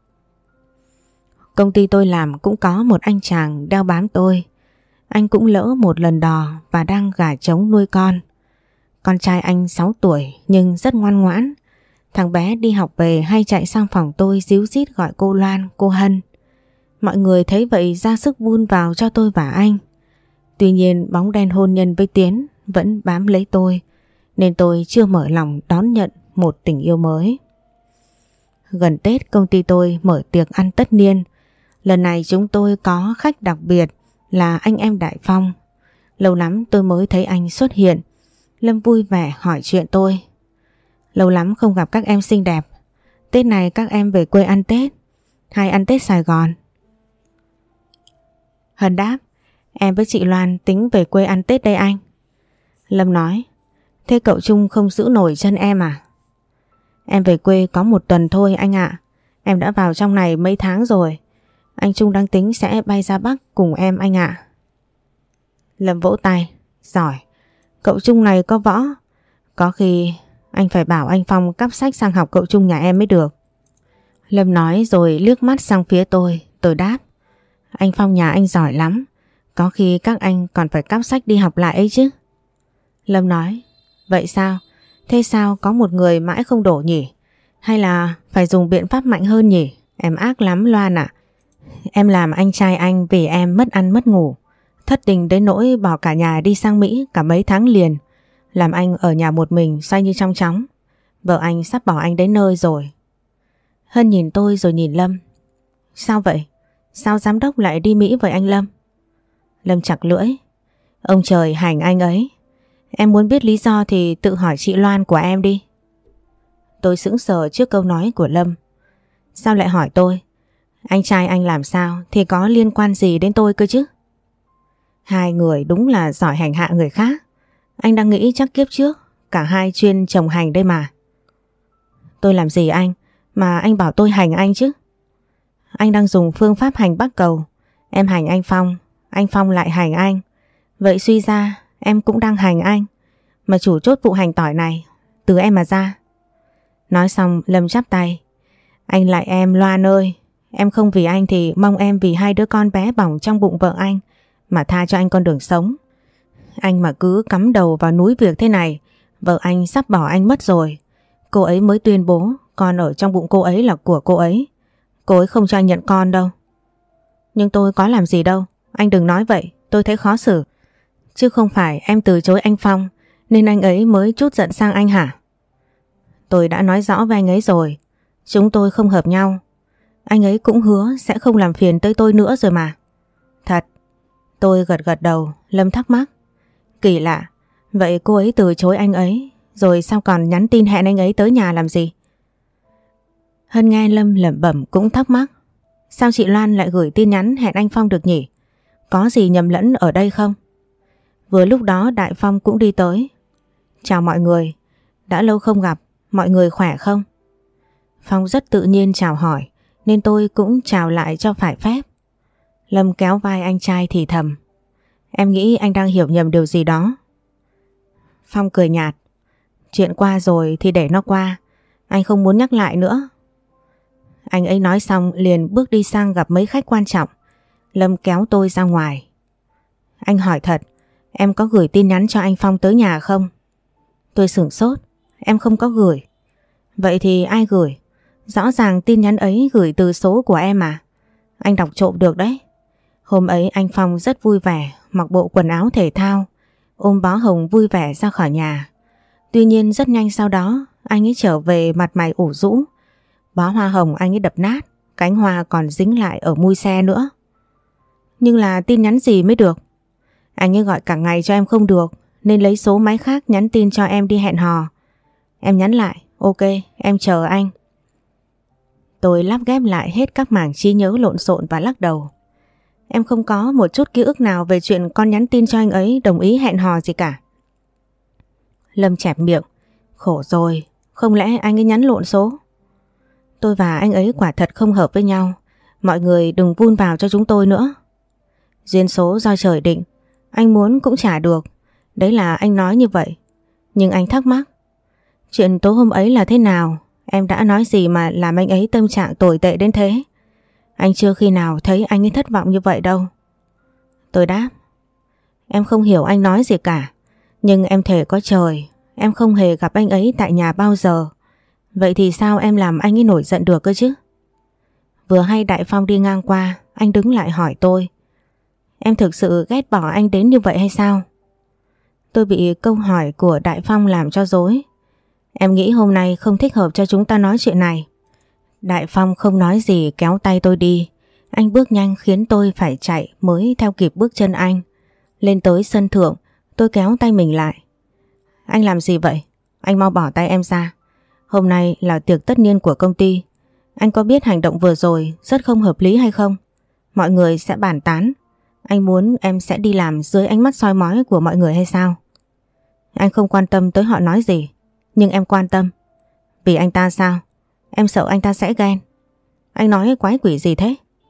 Công ty tôi làm cũng có một anh chàng đeo bám tôi. Anh cũng lỡ một lần đò và đang gả trống nuôi con. Con trai anh sáu tuổi nhưng rất ngoan ngoãn. Thằng bé đi học về hay chạy sang phòng tôi díu dít gọi cô Loan, cô Hân. Mọi người thấy vậy ra sức vun vào cho tôi và anh. Tuy nhiên bóng đen hôn nhân với Tiến vẫn bám lấy tôi, nên tôi chưa mở lòng đón nhận một tình yêu mới. Gần Tết công ty tôi mở tiệc ăn tất niên. Lần này chúng tôi có khách đặc biệt là anh em Đại Phong. Lâu lắm tôi mới thấy anh xuất hiện. Lâm vui vẻ hỏi chuyện tôi. Lâu lắm không gặp các em xinh đẹp. Tết này các em về quê ăn Tết hay ăn Tết Sài Gòn? Hân đáp, em với chị Loan tính về quê ăn Tết đây anh. Lâm nói, thế cậu Trung không giữ nổi chân em à? Em về quê có một tuần thôi anh ạ. Em đã vào trong này mấy tháng rồi. Anh Trung đang tính sẽ bay ra Bắc cùng em anh ạ. Lâm vỗ tay. Giỏi. Cậu Trung này có võ. Có khi anh phải bảo anh Phong cắp sách sang học cậu Trung nhà em mới được. Lâm nói rồi liếc mắt sang phía tôi. Tôi đáp. Anh Phong nhà anh giỏi lắm. Có khi các anh còn phải cắp sách đi học lại ấy chứ. Lâm nói. Vậy sao? Thế sao có một người mãi không đổ nhỉ? Hay là phải dùng biện pháp mạnh hơn nhỉ? Em ác lắm Loan ạ. Em làm anh trai anh vì em mất ăn mất ngủ. Thất tình đến nỗi bỏ cả nhà đi sang Mỹ cả mấy tháng liền. Làm anh ở nhà một mình xoay như trong chóng. Vợ anh sắp bỏ anh đến nơi rồi. Hân nhìn tôi rồi nhìn Lâm. Sao vậy? Sao giám đốc lại đi Mỹ với anh Lâm? Lâm chặt lưỡi. Ông trời hành anh ấy. Em muốn biết lý do thì tự hỏi chị Loan của em đi. Tôi sững sờ trước câu nói của Lâm. Sao lại hỏi tôi? Anh trai anh làm sao thì có liên quan gì đến tôi cơ chứ? Hai người đúng là giỏi hành hạ người khác. Anh đang nghĩ chắc kiếp trước cả hai chuyên chồng hành đây mà. Tôi làm gì anh mà anh bảo tôi hành anh chứ? Anh đang dùng phương pháp hành Bắc Cầu. Em hành anh Phong, anh Phong lại hành anh. Vậy suy ra em cũng đang hành anh. Mà chủ chốt vụ hành tỏi này từ em mà ra. Nói xong Lâm chắp tay. Anh lại em Loan ơi. Em không vì anh thì mong em vì hai đứa con bé bỏng trong bụng vợ anh mà tha cho anh con đường sống. Anh mà cứ cắm đầu vào núi việc thế này, vợ anh sắp bỏ anh mất rồi. Cô ấy mới tuyên bố con ở trong bụng cô ấy là của cô ấy. Cô ấy không cho anh nhận con đâu. Nhưng tôi có làm gì đâu. Anh đừng nói vậy, tôi thấy khó xử. Chứ không phải em từ chối anh Phong nên anh ấy mới trút giận sang anh hả? Tôi đã nói rõ với anh ấy rồi. Chúng tôi không hợp nhau. Anh ấy cũng hứa sẽ không làm phiền tới tôi nữa rồi mà. Thật. Tôi gật gật đầu. Lâm thắc mắc. Kỳ lạ. Vậy cô ấy từ chối anh ấy rồi sao còn nhắn tin hẹn anh ấy tới nhà làm gì? Hân nghe Lâm lẩm bẩm cũng thắc mắc. Sao chị Loan lại gửi tin nhắn hẹn anh Phong được nhỉ? Có gì nhầm lẫn ở đây không? Vừa lúc đó Đại Phong cũng đi tới. Chào mọi người. Đã lâu không gặp. Mọi người khỏe không? Phong rất tự nhiên chào hỏi nên tôi cũng chào lại cho phải phép. Lâm kéo vai anh trai thì thầm. Em nghĩ anh đang hiểu nhầm điều gì đó. Phong cười nhạt. Chuyện qua rồi thì để nó qua. Anh không muốn nhắc lại nữa. Anh ấy nói xong liền bước đi sang gặp mấy khách quan trọng. Lâm kéo tôi ra ngoài. Anh hỏi thật, em có gửi tin nhắn cho anh Phong tới nhà không? Tôi sửng sốt. Em không có gửi. Vậy thì ai gửi? Rõ ràng tin nhắn ấy gửi từ số của em à? Anh đọc trộm được đấy. Hôm ấy anh Phong rất vui vẻ, mặc bộ quần áo thể thao, ôm bó hồng vui vẻ ra khỏi nhà. Tuy nhiên rất nhanh sau đó, anh ấy trở về mặt mày ủ rũ. Bó hoa hồng anh ấy đập nát, cánh hoa còn dính lại ở mui xe nữa. Nhưng là tin nhắn gì mới được? Anh ấy gọi cả ngày cho em không được, nên lấy số máy khác nhắn tin cho em đi hẹn hò. Em nhắn lại, ok, em chờ anh. Tôi lắp ghép lại hết các mảng trí nhớ lộn xộn và lắc đầu. Em không có một chút ký ức nào về chuyện con nhắn tin cho anh ấy đồng ý hẹn hò gì cả. Lâm chẹp miệng. Khổ rồi, không lẽ anh ấy nhắn lộn số? Tôi và anh ấy quả thật không hợp với nhau. Mọi người đừng vun vào cho chúng tôi nữa. Duyên số do trời định, anh muốn cũng trả được. Đấy là anh nói như vậy. Nhưng anh thắc mắc. Chuyện tối hôm ấy là thế nào? Em đã nói gì mà làm anh ấy tâm trạng tồi tệ đến thế? Anh chưa khi nào thấy anh ấy thất vọng như vậy đâu. Tôi đáp. Em không hiểu anh nói gì cả. Nhưng em thề có trời, em không hề gặp anh ấy tại nhà bao giờ. Vậy thì sao em làm anh ấy nổi giận được cơ chứ? Vừa hay Đại Phong đi ngang qua, anh đứng lại hỏi tôi. Em thực sự ghét bỏ anh đến như vậy hay sao? Tôi bị câu hỏi của Đại Phong làm cho rối. Em nghĩ hôm nay không thích hợp cho chúng ta nói chuyện này. Đại Phong không nói gì kéo tay tôi đi. Anh bước nhanh khiến tôi phải chạy mới theo kịp bước chân anh. Lên tới sân thượng, tôi kéo tay mình lại. Anh làm gì vậy? Anh mau bỏ tay em ra. Hôm nay là tiệc tất niên của công ty. Anh có biết hành động vừa rồi rất không hợp lý hay không? Mọi người sẽ bàn tán. Anh muốn em sẽ đi làm dưới ánh mắt soi mói của mọi người hay sao? Anh không quan tâm tới họ nói gì. Nhưng em quan tâm. Vì anh ta sao? Em sợ anh ta sẽ ghen. Anh nói quái quỷ gì thế?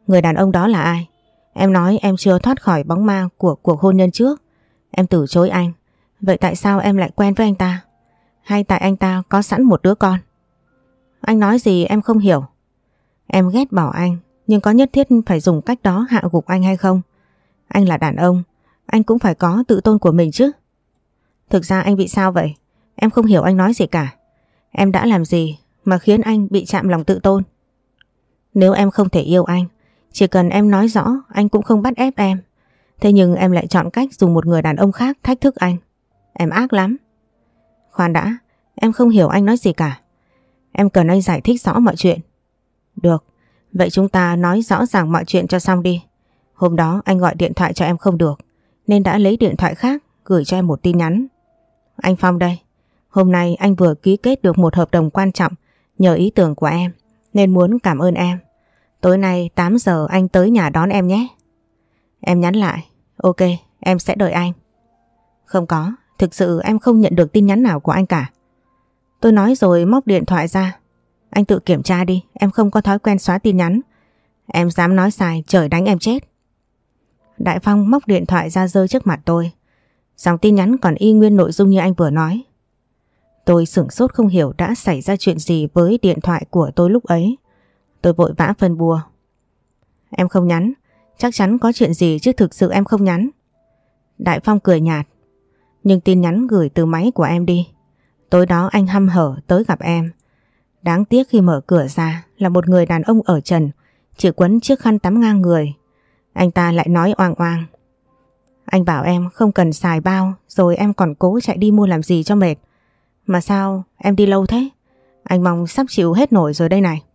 Người đàn ông đó là ai? Em nói em chưa thoát khỏi bóng ma của cuộc hôn nhân trước. Em từ chối anh. Vậy tại sao em lại quen với anh ta? Hay tại anh ta có sẵn một đứa con? Anh nói gì em không hiểu. Em ghét bỏ anh, nhưng có nhất thiết phải dùng cách đó hạ gục anh hay không? Anh là đàn ông, anh cũng phải có tự tôn của mình chứ. Thực ra anh bị sao vậy? Em không hiểu anh nói gì cả. Em đã làm gì mà khiến anh bị chạm lòng tự tôn? Nếu em không thể yêu anh, chỉ cần em nói rõ, anh cũng không bắt ép em. Thế nhưng em lại chọn cách dùng một người đàn ông khác thách thức anh. Em ác lắm. Khoan đã, em không hiểu anh nói gì cả. Em cần anh giải thích rõ mọi chuyện. Được, vậy chúng ta nói rõ ràng mọi chuyện cho xong đi. Hôm đó anh gọi điện thoại cho em không được, nên đã lấy điện thoại khác gửi cho em một tin nhắn. Anh Phong đây, hôm nay anh vừa ký kết được một hợp đồng quan trọng nhờ ý tưởng của em, nên muốn cảm ơn em. Tối nay tám giờ anh tới nhà đón em nhé. Em nhắn lại, ok, em sẽ đợi anh. Không có, thực sự em không nhận được tin nhắn nào của anh cả. Tôi nói rồi móc điện thoại ra. Anh tự kiểm tra đi, em không có thói quen xóa tin nhắn. Em dám nói sai, trời đánh em chết. Đại Phong móc điện thoại ra giơ trước mặt tôi. Dòng tin nhắn còn y nguyên nội dung như anh vừa nói. Tôi sửng sốt không hiểu đã xảy ra chuyện gì với điện thoại của tôi lúc ấy. Tôi vội vã phân bua. Em không nhắn, chắc chắn có chuyện gì chứ thực sự em không nhắn. Đại Phong cười nhạt. Nhưng tin nhắn gửi từ máy của em đi. Tối đó anh hăm hở tới gặp em. Đáng tiếc khi mở cửa ra là một người đàn ông ở trần, chỉ quấn chiếc khăn tắm ngang người. Anh ta lại nói oang oang. Anh bảo em không cần xài bao, rồi em còn cố chạy đi mua làm gì cho mệt. Mà sao em đi lâu thế? Anh mong sắp chịu hết nổi rồi đây này.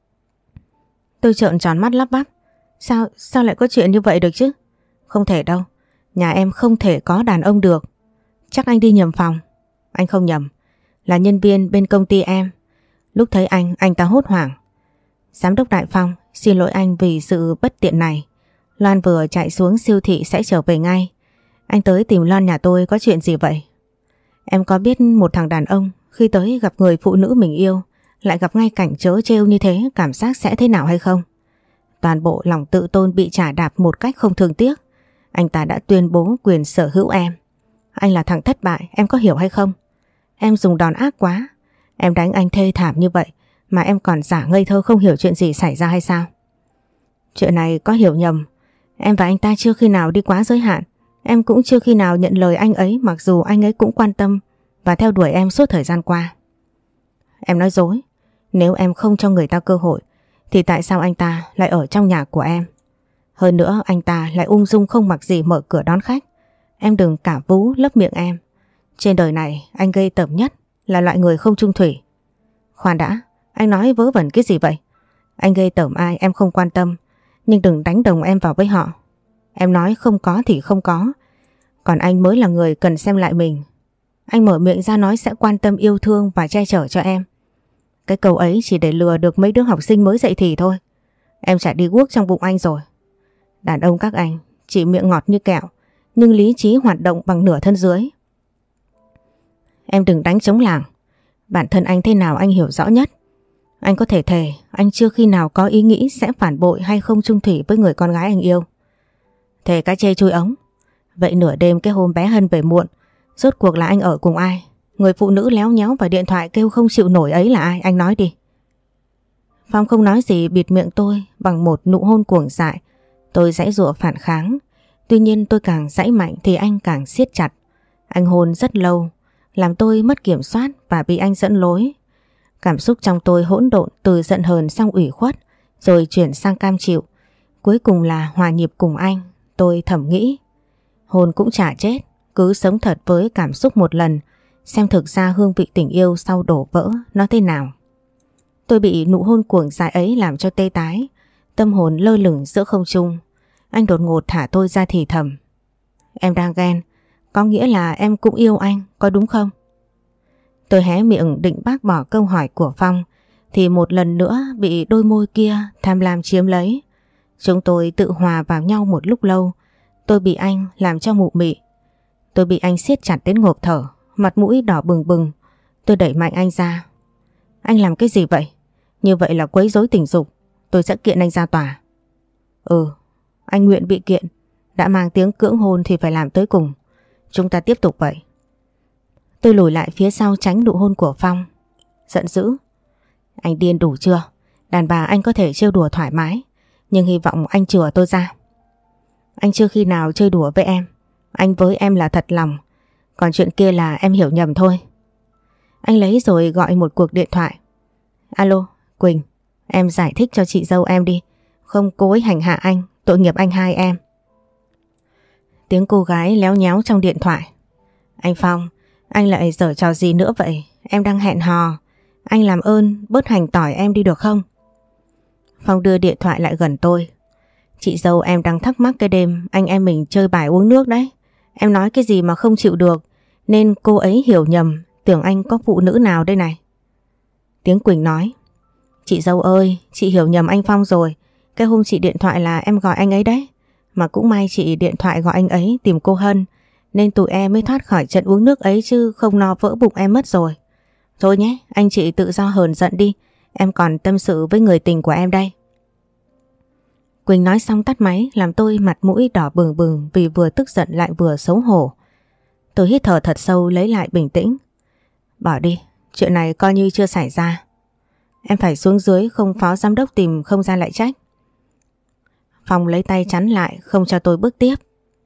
Tôi trợn tròn mắt lắp bắp. Sao, sao lại có chuyện như vậy được chứ? Không thể đâu. Nhà em không thể có đàn ông được. Chắc anh đi nhầm phòng. Anh không nhầm. Là nhân viên bên công ty em. Lúc thấy anh, anh ta hốt hoảng. Giám đốc Đại Phong, xin lỗi anh vì sự bất tiện này. Loan vừa chạy xuống siêu thị sẽ trở về ngay. Anh tới tìm Loan nhà tôi có chuyện gì vậy? Em có biết một thằng đàn ông khi tới gặp người phụ nữ mình yêu lại gặp ngay cảnh trớ trêu như thế cảm giác sẽ thế nào hay không? Toàn bộ lòng tự tôn bị chà đạp một cách không thương tiếc. Anh ta đã tuyên bố quyền sở hữu em. Anh là thằng thất bại, em có hiểu hay không? Em dùng đòn ác quá. Em đánh anh thê thảm như vậy mà em còn giả ngây thơ không hiểu chuyện gì xảy ra hay sao? Chuyện này có hiểu nhầm. Em và anh ta chưa khi nào đi quá giới hạn. Em cũng chưa khi nào nhận lời anh ấy, mặc dù anh ấy cũng quan tâm và theo đuổi em suốt thời gian qua. Em nói dối. Nếu em không cho người ta cơ hội thì tại sao anh ta lại ở trong nhà của em? Hơn nữa anh ta lại ung dung không mặc gì mở cửa đón khách. Em đừng cả vú lấp miệng em. Trên đời này anh ghê tởm nhất là loại người không chung thủy. Khoan đã, anh nói vớ vẩn cái gì vậy? Anh ghê tởm ai em không quan tâm, nhưng đừng đánh đồng em vào với họ. Em nói không có thì không có. Còn anh mới là người cần xem lại mình. Anh mở miệng ra nói sẽ quan tâm yêu thương và che chở cho em. Cái câu ấy chỉ để lừa được mấy đứa học sinh mới dậy thì thôi. Em chả đi guốc trong bụng anh rồi. Đàn ông các anh chỉ miệng ngọt như kẹo, nhưng lý trí hoạt động bằng nửa thân dưới. Em đừng đánh trống lảng. Bản thân anh thế nào anh hiểu rõ nhất. Anh có thể thề anh chưa khi nào có ý nghĩ sẽ phản bội hay không chung thủy với người con gái anh yêu. Thề cá chê chui ống. Vậy nửa đêm cái hôm bé Hân về muộn, rốt cuộc là anh ở cùng ai? Người phụ nữ léo nhéo vào điện thoại kêu không chịu nổi ấy là ai? Anh nói đi. Phong không nói gì, bịt miệng tôi bằng một nụ hôn cuồng dại. Tôi giãy giụa phản kháng. Tuy nhiên tôi càng giãy mạnh thì anh càng siết chặt. Anh hôn rất lâu, làm tôi mất kiểm soát và bị anh dẫn lối. Cảm xúc trong tôi hỗn độn, từ giận hờn sang ủy khuất, rồi chuyển sang cam chịu. Cuối cùng là hòa nhịp cùng anh. Tôi thầm nghĩ, hôn cũng chả chết, cứ sống thật với cảm xúc một lần, xem thực ra hương vị tình yêu sau đổ vỡ nó thế nào. Tôi bị nụ hôn cuồng dại ấy làm cho tê tái, tâm hồn lơ lửng giữa không trung. Anh đột ngột thả tôi ra thì thầm. Em đang ghen, có nghĩa là em cũng yêu anh, có đúng không? Tôi hé miệng định bác bỏ câu hỏi của Phong, thì một lần nữa bị đôi môi kia tham lam chiếm lấy. Chúng tôi tự hòa vào nhau một lúc lâu. Tôi bị anh làm cho mụ mị. Tôi bị anh siết chặt đến ngộp thở, mặt mũi đỏ bừng bừng. Tôi đẩy mạnh anh ra. Anh làm cái gì vậy? Như vậy là quấy rối tình dục. Tôi sẽ kiện anh ra tòa. Ừ, anh nguyện bị kiện. Đã mang tiếng cưỡng hôn thì phải làm tới cùng. Chúng ta tiếp tục vậy. Tôi lùi lại phía sau tránh nụ hôn của Phong. Giận dữ. Anh điên đủ chưa? Đàn bà anh có thể trêu đùa thoải mái, nhưng hy vọng anh chừa tôi ra. Anh chưa khi nào chơi đùa với em. Anh với em là thật lòng. Còn chuyện kia là em hiểu nhầm thôi. Anh lấy rồi gọi một cuộc điện thoại. Alo, Quỳnh, em giải thích cho chị dâu em đi. Không cố ý hành hạ anh, tội nghiệp anh hai em. Tiếng cô gái léo nhéo trong điện thoại. Anh Phong, anh lại giở trò gì nữa vậy? Em đang hẹn hò. Anh làm ơn bớt hành tỏi em đi được không? Phong đưa điện thoại lại gần tôi. Chị dâu em đang thắc mắc cái đêm anh em mình chơi bài uống nước đấy. Em nói cái gì mà không chịu được, nên cô ấy hiểu nhầm, tưởng anh có phụ nữ nào đây này. Tiếng Quỳnh nói. Chị dâu ơi, chị hiểu nhầm anh Phong rồi. Cái hôm chị điện thoại là em gọi anh ấy đấy. Mà cũng may chị điện thoại gọi anh ấy tìm cô Hân, nên tụi em mới thoát khỏi trận uống nước ấy, chứ không no vỡ bụng em mất rồi. Thôi nhé, anh chị tự do hờn giận đi. Em còn tâm sự với người tình của em đây. Quỳnh nói xong tắt máy, làm tôi mặt mũi đỏ bừng bừng vì vừa tức giận lại vừa xấu hổ. Tôi hít thở thật sâu lấy lại bình tĩnh. Bỏ đi, chuyện này coi như chưa xảy ra. Em phải xuống dưới, không phó giám đốc tìm không ra lại trách. Phong lấy tay chắn lại không cho tôi bước tiếp.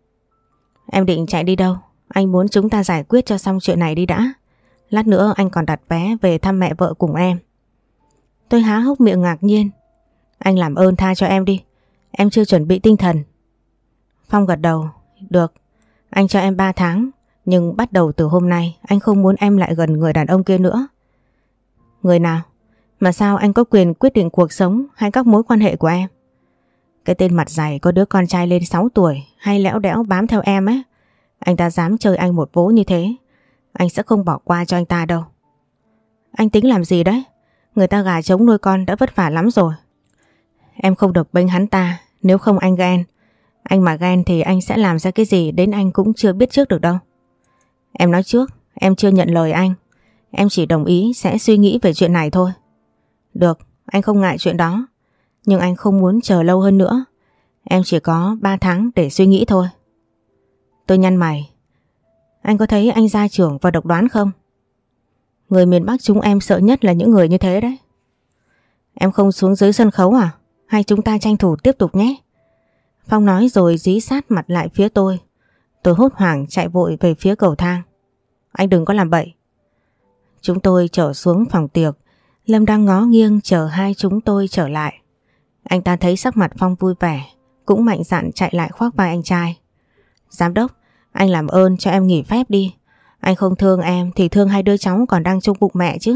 Em định chạy đi đâu? Anh muốn chúng ta giải quyết cho xong chuyện này đi đã. Lát nữa anh còn đặt vé về thăm mẹ vợ cùng em. Tôi há hốc miệng ngạc nhiên. Anh làm ơn tha cho em đi. Em chưa chuẩn bị tinh thần. Phong gật đầu. Được, anh cho em ba tháng. Nhưng bắt đầu từ hôm nay anh không muốn em lại gần người đàn ông kia nữa. Người nào? Mà sao anh có quyền quyết định cuộc sống hay các mối quan hệ của em? Cái tên mặt dày có đứa con trai lên sáu tuổi hay lẽo đẽo bám theo em ấy. Anh ta dám chơi anh một vố như thế, anh sẽ không bỏ qua cho anh ta đâu. Anh tính làm gì đấy? Người ta gà trống nuôi con đã vất vả lắm rồi. Em không được bênh hắn ta, nếu không anh ghen. Anh mà ghen thì anh sẽ làm ra cái gì đến anh cũng chưa biết trước được đâu. Em nói trước, em chưa nhận lời anh. Em chỉ đồng ý sẽ suy nghĩ về chuyện này thôi. Được, anh không ngại chuyện đó. Nhưng anh không muốn chờ lâu hơn nữa. Em chỉ có ba tháng để suy nghĩ thôi. Tôi nhăn mày. Anh có thấy anh gia trưởng và độc đoán không? Người miền Bắc chúng em sợ nhất là những người như thế đấy. Em không xuống dưới sân khấu à? Hay chúng ta tranh thủ tiếp tục nhé? Phong nói rồi dí sát mặt lại phía tôi. Tôi hốt hoảng chạy vội về phía cầu thang. Anh đừng có làm bậy. Chúng tôi trở xuống phòng tiệc. Lâm đang ngó nghiêng chờ hai chúng tôi trở lại. Anh ta thấy sắc mặt Phong vui vẻ, cũng mạnh dạn chạy lại khoác vai anh trai. Giám đốc, anh làm ơn cho em nghỉ phép đi. Anh không thương em thì thương hai đứa cháu còn đang chung bụng mẹ chứ.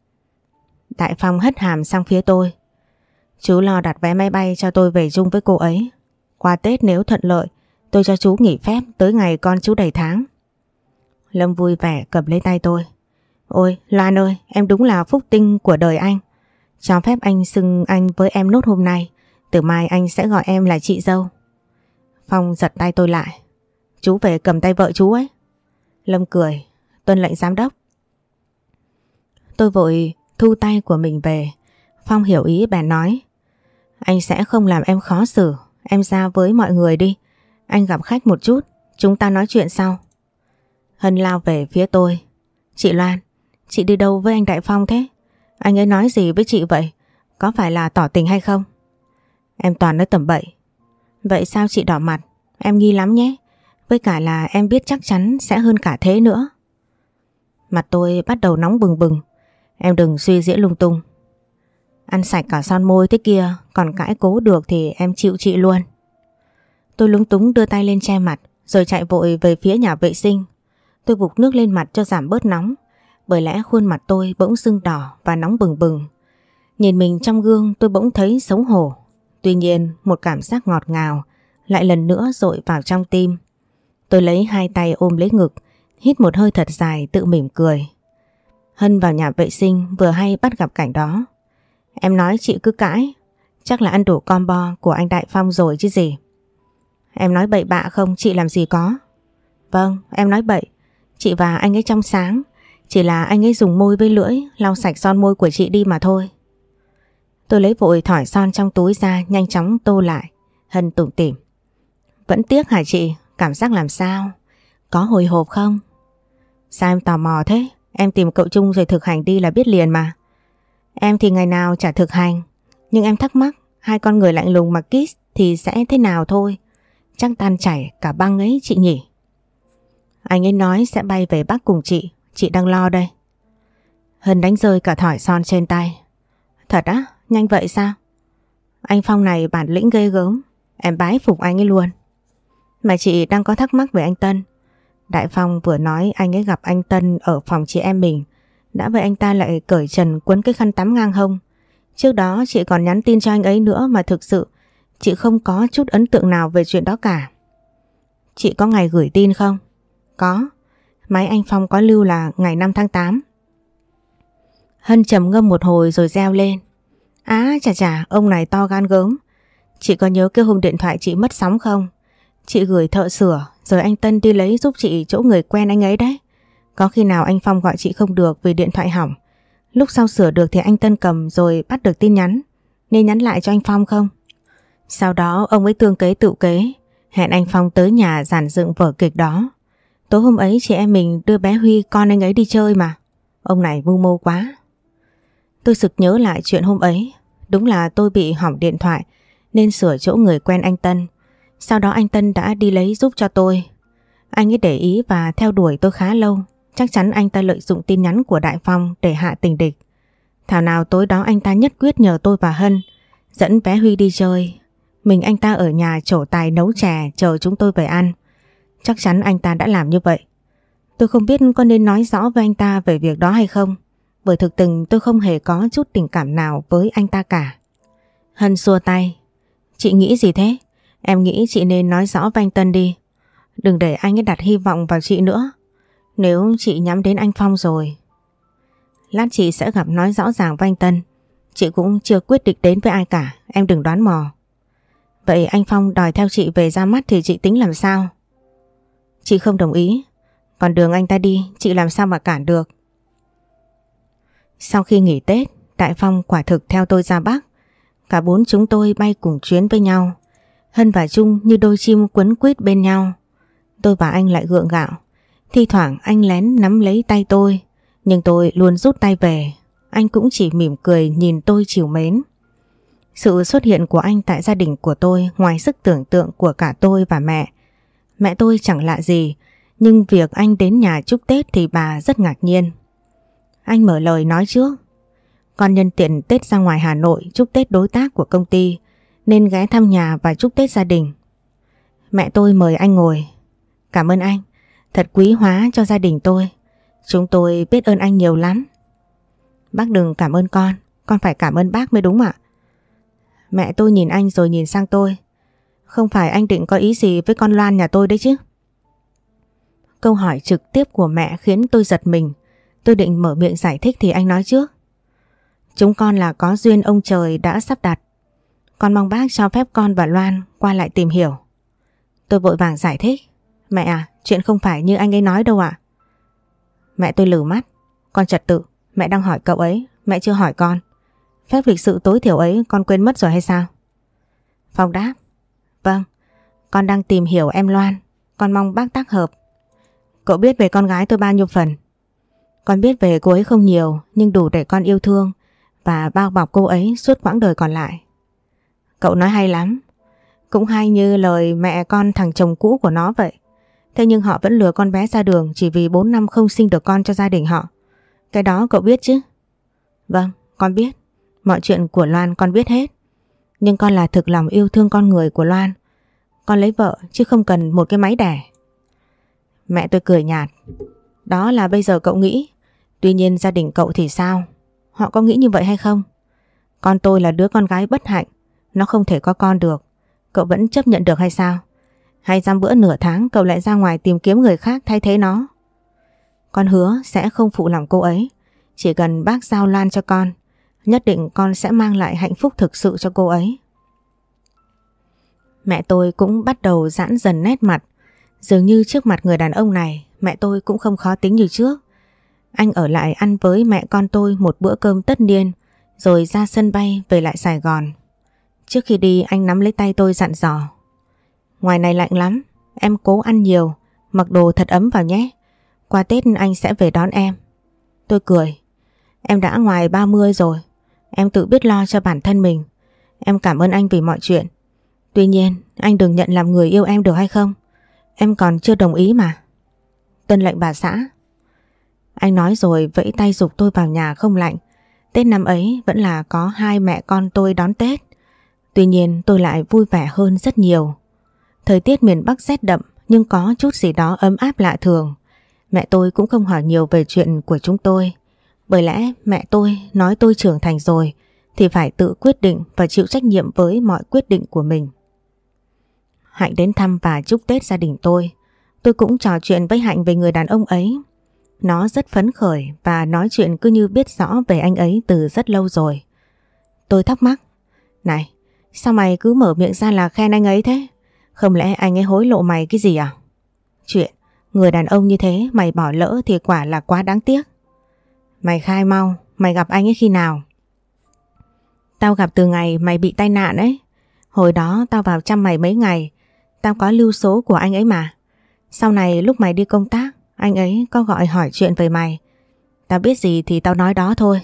Đại Phong hất hàm sang phía tôi. Chú lo đặt vé máy bay cho tôi về chung với cô ấy. Qua Tết nếu thuận lợi, tôi cho chú nghỉ phép tới ngày con chú đầy tháng. Lâm vui vẻ cầm lấy tay tôi. Ôi Loan ơi, em đúng là phúc tinh của đời anh. Cho phép anh xưng anh với em nốt hôm nay. Từ mai anh sẽ gọi em là chị dâu. Phong giật tay tôi lại. Chú về cầm tay vợ chú ấy. Lâm cười. Tuân lệnh giám đốc. Tôi vội thu tay của mình về. Phong hiểu ý bèn nói. Anh sẽ không làm em khó xử. Em ra với mọi người đi. Anh gặp khách một chút. Chúng ta nói chuyện sau. Hân lao về phía tôi. Chị Loan, chị đi đâu với anh Đại Phong thế? Anh ấy nói gì với chị vậy? Có phải là tỏ tình hay không? Em toàn nói tầm bậy. Vậy sao chị đỏ mặt? Em nghi lắm nhé. Với cả là em biết chắc chắn sẽ hơn cả thế nữa. Mặt tôi bắt đầu nóng bừng bừng. Em đừng suy diễn lung tung. Ăn sạch cả son môi thế kia, còn cãi cố được thì em chịu chị luôn. Tôi lúng túng đưa tay lên che mặt, rồi chạy vội về phía nhà vệ sinh. Tôi vụt nước lên mặt cho giảm bớt nóng, bởi lẽ khuôn mặt tôi bỗng sưng đỏ và nóng bừng bừng. Nhìn mình trong gương tôi bỗng thấy xấu hổ. Tuy nhiên một cảm giác ngọt ngào lại lần nữa dội vào trong tim. Tôi lấy hai tay ôm lấy ngực, hít một hơi thật dài tự mỉm cười. Hân vào nhà vệ sinh vừa hay bắt gặp cảnh đó. Em nói chị cứ cãi, chắc là ăn đủ combo của anh Đại Phong rồi chứ gì. Em nói bậy bạ không, chị làm gì có. Vâng, em nói bậy. Chị và anh ấy trong sáng, chỉ là anh ấy dùng môi với lưỡi lau sạch son môi của chị đi mà thôi. Tôi lấy vội thỏi son trong túi ra, nhanh chóng tô lại. Hân tủm tỉm. Vẫn tiếc hả chị? Cảm giác làm sao? Có hồi hộp không? Sao em tò mò thế? Em tìm cậu Trung rồi thực hành đi là biết liền mà. Em thì ngày nào chả thực hành. Nhưng em thắc mắc hai con người lạnh lùng mà kiss thì sẽ thế nào thôi. Chắc tan chảy cả băng ấy chị nhỉ? Anh ấy nói sẽ bay về Bắc cùng chị. Chị đang lo đây. Hân đánh rơi cả thỏi son trên tay. Thật á? Nhanh vậy sao? Anh Phong này bản lĩnh ghê gớm. Em bái phục anh ấy luôn. Mà chị đang có thắc mắc về anh Tân. Đại Phong vừa nói anh ấy gặp anh Tân ở phòng chị em mình. Đã vậy anh ta lại cởi trần quấn cái khăn tắm ngang hông. Trước đó chị còn nhắn tin cho anh ấy nữa mà thực sự chị không có chút ấn tượng nào về chuyện đó cả. Chị có ngày gửi tin không? Có. Máy anh Phong có lưu là ngày năm tháng tám. Hân trầm ngâm một hồi rồi reo lên. Á chà chà, ông này to gan gớm. Chị có nhớ cái hôm điện thoại chị mất sóng không? Chị gửi thợ sửa rồi anh Tân đi lấy giúp chị chỗ người quen anh ấy đấy. Có khi nào anh Phong gọi chị không được vì điện thoại hỏng. Lúc sau sửa được thì anh Tân cầm rồi bắt được tin nhắn. Nên nhắn lại cho anh Phong không? Sau đó ông ấy tương kế tự kế. Hẹn anh Phong tới nhà dàn dựng vở kịch đó. Tối hôm ấy chị em mình đưa bé Huy con anh ấy đi chơi mà. Ông này mưu mô quá. Tôi sực nhớ lại chuyện hôm ấy. Đúng là tôi bị hỏng điện thoại nên sửa chỗ người quen anh Tân. Sau đó anh Tân đã đi lấy giúp cho tôi. Anh ấy để ý và theo đuổi tôi khá lâu. Chắc chắn anh ta lợi dụng tin nhắn của Đại Phong để hạ tình địch. Thảo nào tối đó anh ta nhất quyết nhờ tôi và Hân dẫn bé Huy đi chơi. Mình anh ta ở nhà trổ tài nấu chè chờ chúng tôi về ăn. Chắc chắn anh ta đã làm như vậy. Tôi không biết có nên nói rõ với anh ta về việc đó hay không. Bởi thực tình tôi không hề có chút tình cảm nào với anh ta cả. Hân xua tay. Chị nghĩ gì thế? Em nghĩ chị nên nói rõ với anh Tân đi. Đừng để anh ấy đặt hy vọng vào chị nữa. Nếu chị nhắm đến anh Phong rồi, lát chị sẽ gặp nói rõ ràng với anh Tân. Chị cũng chưa quyết định đến với ai cả. Em đừng đoán mò. Vậy anh Phong đòi theo chị về ra mắt thì chị tính làm sao? Chị không đồng ý. Còn đường anh ta đi chị làm sao mà cản được. Sau khi nghỉ Tết, Đại Phong quả thực theo tôi ra Bắc. Cả bốn chúng tôi bay cùng chuyến với nhau. Hân và Trung như đôi chim quấn quýt bên nhau. Tôi và anh lại gượng gạo. Thi thoảng anh lén nắm lấy tay tôi, nhưng tôi luôn rút tay về. Anh cũng chỉ mỉm cười nhìn tôi trìu mến. Sự xuất hiện của anh tại gia đình của tôi ngoài sức tưởng tượng của cả tôi và mẹ. Mẹ tôi chẳng lạ gì, nhưng việc anh đến nhà chúc Tết thì bà rất ngạc nhiên. Anh mở lời nói trước. Con nhân tiện Tết ra ngoài Hà Nội chúc Tết đối tác của công ty nên ghé thăm nhà và chúc Tết gia đình. Mẹ tôi mời anh ngồi. Cảm ơn anh, thật quý hóa cho gia đình tôi. Chúng tôi biết ơn anh nhiều lắm. Bác đừng cảm ơn con, con phải cảm ơn bác mới đúng ạ. Mẹ tôi nhìn anh rồi nhìn sang tôi. Không phải anh định có ý gì với con Loan nhà tôi đấy chứ? Câu hỏi trực tiếp của mẹ khiến tôi giật mình. Tôi định mở miệng giải thích thì anh nói trước. Chúng con là có duyên ông trời đã sắp đặt. Con mong bác cho phép con và Loan qua lại tìm hiểu. Tôi vội vàng giải thích. Mẹ à, chuyện không phải như anh ấy nói đâu ạ. Mẹ tôi lử mắt. Con trật tự, mẹ đang hỏi cậu ấy, mẹ chưa hỏi con. Phép lịch sự tối thiểu ấy con quên mất rồi hay sao? Phong đáp. Vâng, con đang tìm hiểu em Loan. Con mong bác tác hợp. Cậu biết về con gái tôi bao nhiêu phần? Con biết về cô ấy không nhiều, nhưng đủ để con yêu thương và bao bọc cô ấy suốt quãng đời còn lại. Cậu nói hay lắm. Cũng hay như lời mẹ con thằng chồng cũ của nó vậy. Thế nhưng họ vẫn lừa con bé ra đường chỉ vì bốn năm không sinh được con cho gia đình họ. Cái đó cậu biết chứ? Vâng, con biết. Mọi chuyện của Loan con biết hết. Nhưng con là thực lòng yêu thương con người của Loan. Con lấy vợ chứ không cần một cái máy đẻ. Mẹ tôi cười nhạt. Đó là bây giờ cậu nghĩ. Tuy nhiên gia đình cậu thì sao? Họ có nghĩ như vậy hay không? Con tôi là đứa con gái bất hạnh. Nó không thể có con được. Cậu vẫn chấp nhận được hay sao? Hay dăm bữa nửa tháng cậu lại ra ngoài tìm kiếm người khác thay thế nó? Con hứa sẽ không phụ lòng cô ấy. Chỉ cần bác giao Loan cho con, nhất định con sẽ mang lại hạnh phúc thực sự cho cô ấy. Mẹ tôi cũng bắt đầu giãn dần nét mặt. Dường như trước mặt người đàn ông này, mẹ tôi cũng không khó tính như trước. Anh ở lại ăn với mẹ con tôi một bữa cơm tất niên, rồi ra sân bay về lại Sài Gòn. Trước khi đi anh nắm lấy tay tôi dặn dò. Ngoài này lạnh lắm, em cố ăn nhiều, mặc đồ thật ấm vào nhé. Qua Tết anh sẽ về đón em. Tôi cười. Em đã ngoài ba mươi rồi, em tự biết lo cho bản thân mình. Em cảm ơn anh vì mọi chuyện. Tuy nhiên anh đừng nhận làm người yêu em được hay không? Em còn chưa đồng ý mà. Tuân lệnh bà xã. Anh nói rồi vẫy tay giục tôi vào nhà không lạnh. Tết năm ấy vẫn là có hai mẹ con tôi đón Tết. Tuy nhiên tôi lại vui vẻ hơn rất nhiều. Thời tiết miền Bắc rét đậm nhưng có chút gì đó ấm áp lạ thường. Mẹ tôi cũng không hỏi nhiều về chuyện của chúng tôi. Bởi lẽ mẹ tôi nói tôi trưởng thành rồi thì phải tự quyết định và chịu trách nhiệm với mọi quyết định của mình. Hạnh đến thăm và chúc Tết gia đình tôi. Tôi cũng trò chuyện với Hạnh về người đàn ông ấy. Nó rất phấn khởi và nói chuyện cứ như biết rõ về anh ấy từ rất lâu rồi. Tôi thắc mắc. Này, sao mày cứ mở miệng ra là khen anh ấy thế? Không lẽ anh ấy hối lộ mày cái gì à? Chuyện người đàn ông như thế mày bỏ lỡ thì quả là quá đáng tiếc. Mày khai mau, mày gặp anh ấy khi nào? Tao gặp từ ngày mày bị tai nạn ấy. Hồi đó tao vào chăm mày mấy ngày. Tao có lưu số của anh ấy mà. Sau này lúc mày đi công tác, anh ấy có gọi hỏi chuyện về mày. Tao biết gì thì tao nói đó thôi.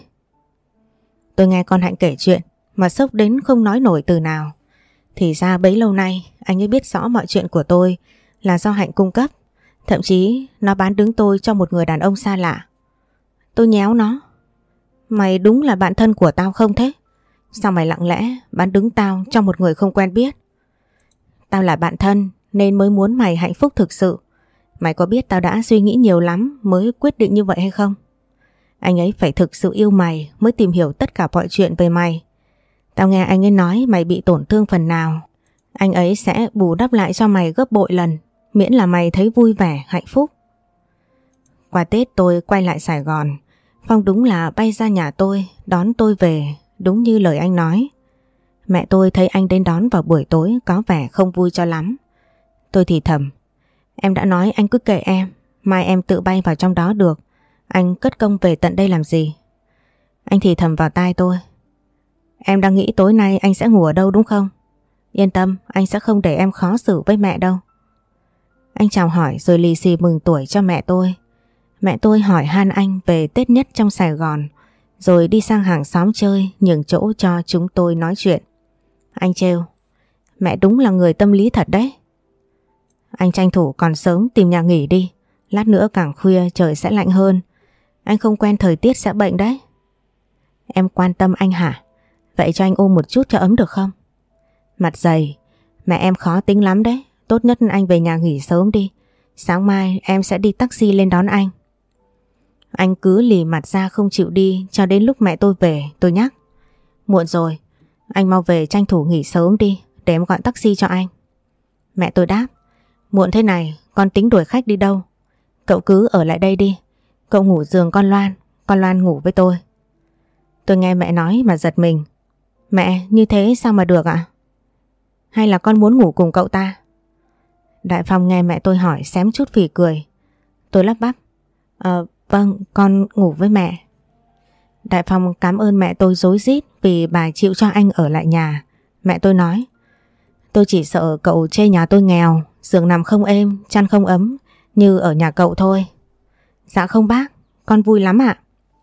Tôi nghe con Hạnh kể chuyện mà sốc đến không nói nổi từ nào. Thì ra bấy lâu nay anh ấy biết rõ mọi chuyện của tôi là do Hạnh cung cấp. Thậm chí nó bán đứng tôi cho một người đàn ông xa lạ. Tôi nhéo nó. Mày đúng là bạn thân của tao không thế? Sao mày lặng lẽ bán đứng tao cho một người không quen biết? Tao là bạn thân nên mới muốn mày hạnh phúc thực sự. Mày có biết tao đã suy nghĩ nhiều lắm mới quyết định như vậy hay không? Anh ấy phải thực sự yêu mày mới tìm hiểu tất cả mọi chuyện về mày. Tao nghe anh ấy nói mày bị tổn thương phần nào, anh ấy sẽ bù đắp lại cho mày gấp bội lần, miễn là mày thấy vui vẻ, hạnh phúc. Qua Tết tôi quay lại Sài Gòn. Phong đúng là bay ra nhà tôi đón tôi về, đúng như lời anh nói. Mẹ tôi thấy anh đến đón vào buổi tối có vẻ không vui cho lắm. Tôi thì thầm. Em đã nói anh cứ kệ em, mai em tự bay vào trong đó được. Anh cất công về tận đây làm gì? Anh thì thầm vào tai tôi. Em đang nghĩ tối nay anh sẽ ngủ ở đâu đúng không? Yên tâm, anh sẽ không để em khó xử với mẹ đâu. Anh chào hỏi rồi lì xì mừng tuổi cho mẹ tôi. Mẹ tôi hỏi han anh về Tết nhất trong Sài Gòn, rồi đi sang hàng xóm chơi nhường chỗ cho chúng tôi nói chuyện. Anh trêu. Mẹ đúng là người tâm lý thật đấy. Anh tranh thủ còn sớm tìm nhà nghỉ đi. Lát nữa càng khuya trời sẽ lạnh hơn. Anh không quen thời tiết sẽ bệnh đấy. Em quan tâm anh hả? Vậy cho anh ôm một chút cho ấm được không? Mặt dày. Mẹ em khó tính lắm đấy. Tốt nhất anh về nhà nghỉ sớm đi. Sáng mai em sẽ đi taxi lên đón anh. Anh cứ lì mặt ra không chịu đi cho đến lúc mẹ tôi về. Tôi nhắc. Muộn rồi. Anh mau về tranh thủ nghỉ sớm đi để em gọi taxi cho anh. Mẹ tôi đáp. Muộn thế này con tính đuổi khách đi đâu? Cậu cứ ở lại đây đi. Cậu ngủ giường con Loan, con Loan ngủ với tôi. Tôi nghe mẹ nói mà giật mình. Mẹ, như thế sao mà được ạ? Hay là con muốn ngủ cùng cậu ta? Đại Phong nghe mẹ tôi hỏi xém chút phì cười. Tôi lắp bắp. Ờ, vâng, con ngủ với mẹ. Đại Phong cảm ơn mẹ tôi rối rít vì bà chịu cho anh ở lại nhà. Mẹ tôi nói. Tôi chỉ sợ cậu chê nhà tôi nghèo, giường nằm không êm, chăn không ấm như ở nhà cậu thôi. Dạ không bác, con vui lắm ạ.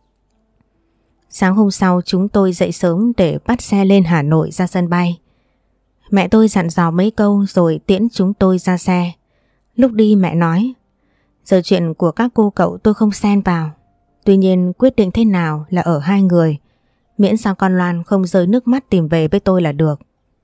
Sáng hôm sau chúng tôi dậy sớm để bắt xe lên Hà Nội ra sân bay. Mẹ tôi dặn dò mấy câu rồi tiễn chúng tôi ra xe. Lúc đi mẹ nói, giờ chuyện của các cô cậu tôi không xen vào. Tuy nhiên quyết định thế nào là ở hai người, miễn sao con Loan không rơi nước mắt tìm về với tôi là được.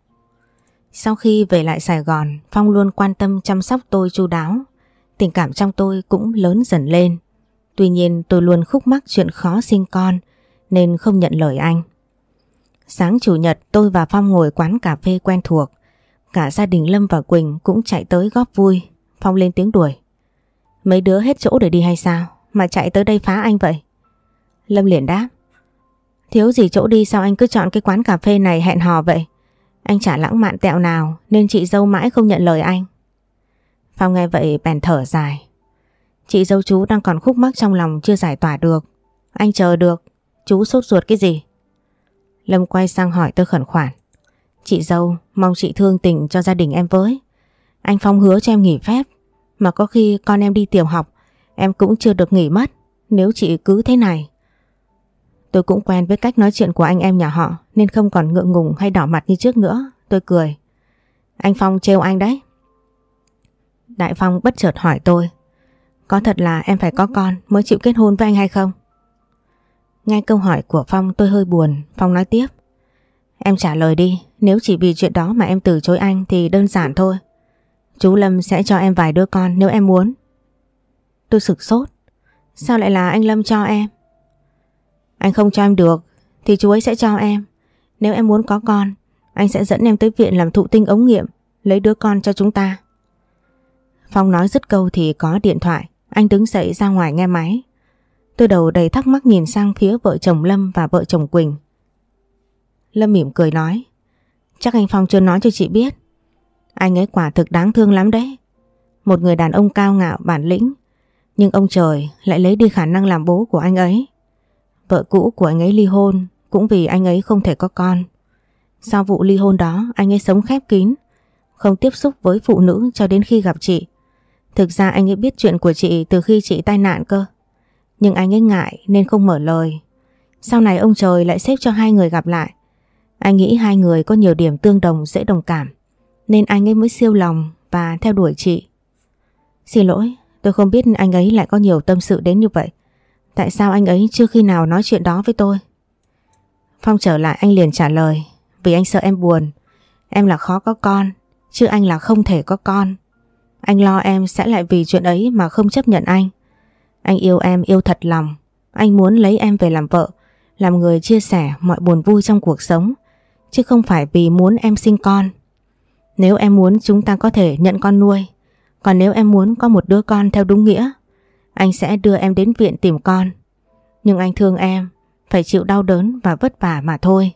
Sau khi về lại Sài Gòn, Phong luôn quan tâm chăm sóc tôi chu đáo. Tình cảm trong tôi cũng lớn dần lên. Tuy nhiên tôi luôn khúc mắc chuyện khó sinh con nên không nhận lời anh. Sáng chủ nhật tôi và Phong ngồi quán cà phê quen thuộc. Cả gia đình Lâm và Quỳnh cũng chạy tới góp vui. Phong lên tiếng đuổi. Mấy đứa hết chỗ để đi hay sao mà chạy tới đây phá anh vậy? Lâm liền đáp. Thiếu gì chỗ đi sao anh cứ chọn cái quán cà phê này hẹn hò vậy? Anh chả lãng mạn tẹo nào nên chị dâu mãi không nhận lời anh. Phong nghe vậy bèn thở dài. Chị dâu chú đang còn khúc mắc trong lòng chưa giải tỏa được. Anh chờ được. Chú sốt ruột cái gì? Lâm quay sang hỏi tôi khẩn khoản. Chị dâu, mong chị thương tình cho gia đình em với. Anh Phong hứa cho em nghỉ phép, mà có khi con em đi tiểu học em cũng chưa được nghỉ mất nếu chị cứ thế này. Tôi cũng quen với cách nói chuyện của anh em nhà họ nên không còn ngượng ngùng hay đỏ mặt như trước nữa. Tôi cười. Anh Phong trêu anh đấy. Đại Phong bất chợt hỏi tôi, có thật là em phải có con mới chịu kết hôn với anh hay không? Nghe câu hỏi của Phong tôi hơi buồn. Phong nói tiếp, em trả lời đi, nếu chỉ vì chuyện đó mà em từ chối anh thì đơn giản thôi. Chú Lâm sẽ cho em vài đứa con nếu em muốn. Tôi sửng sốt. Sao lại là anh Lâm cho em? Anh không cho em được thì chú ấy sẽ cho em. Nếu em muốn có con, anh sẽ dẫn em tới viện làm thụ tinh ống nghiệm, lấy đứa con cho chúng ta. Phong nói dứt câu thì có điện thoại. Anh đứng dậy ra ngoài nghe máy. Tôi đầu đầy thắc mắc nhìn sang phía vợ chồng Lâm và vợ chồng Quỳnh. Lâm mỉm cười nói, chắc anh Phong chưa nói cho chị biết. Anh ấy quả thực đáng thương lắm đấy. Một người đàn ông cao ngạo bản lĩnh, nhưng ông trời lại lấy đi khả năng làm bố của anh ấy. Vợ cũ của anh ấy ly hôn cũng vì anh ấy không thể có con. Sau vụ ly hôn đó anh ấy sống khép kín, không tiếp xúc với phụ nữ cho đến khi gặp chị. Thực ra anh ấy biết chuyện của chị từ khi chị tai nạn cơ, nhưng anh ấy ngại nên không mở lời. Sau này ông trời lại xếp cho hai người gặp lại. Anh nghĩ hai người có nhiều điểm tương đồng dễ đồng cảm, nên anh ấy mới siêu lòng và theo đuổi chị. Xin lỗi, tôi không biết anh ấy lại có nhiều tâm sự đến như vậy. Tại sao anh ấy chưa khi nào nói chuyện đó với tôi? Phong trở lại anh liền trả lời, vì anh sợ em buồn. Em là khó có con, chứ anh là không thể có con. Anh lo em sẽ lại vì chuyện ấy mà không chấp nhận anh. Anh yêu em yêu thật lòng. Anh muốn lấy em về làm vợ, làm người chia sẻ mọi buồn vui trong cuộc sống, chứ không phải vì muốn em sinh con. Nếu em muốn chúng ta có thể nhận con nuôi. Còn nếu em muốn có một đứa con theo đúng nghĩa, anh sẽ đưa em đến viện tìm con. Nhưng anh thương em, phải chịu đau đớn và vất vả mà thôi.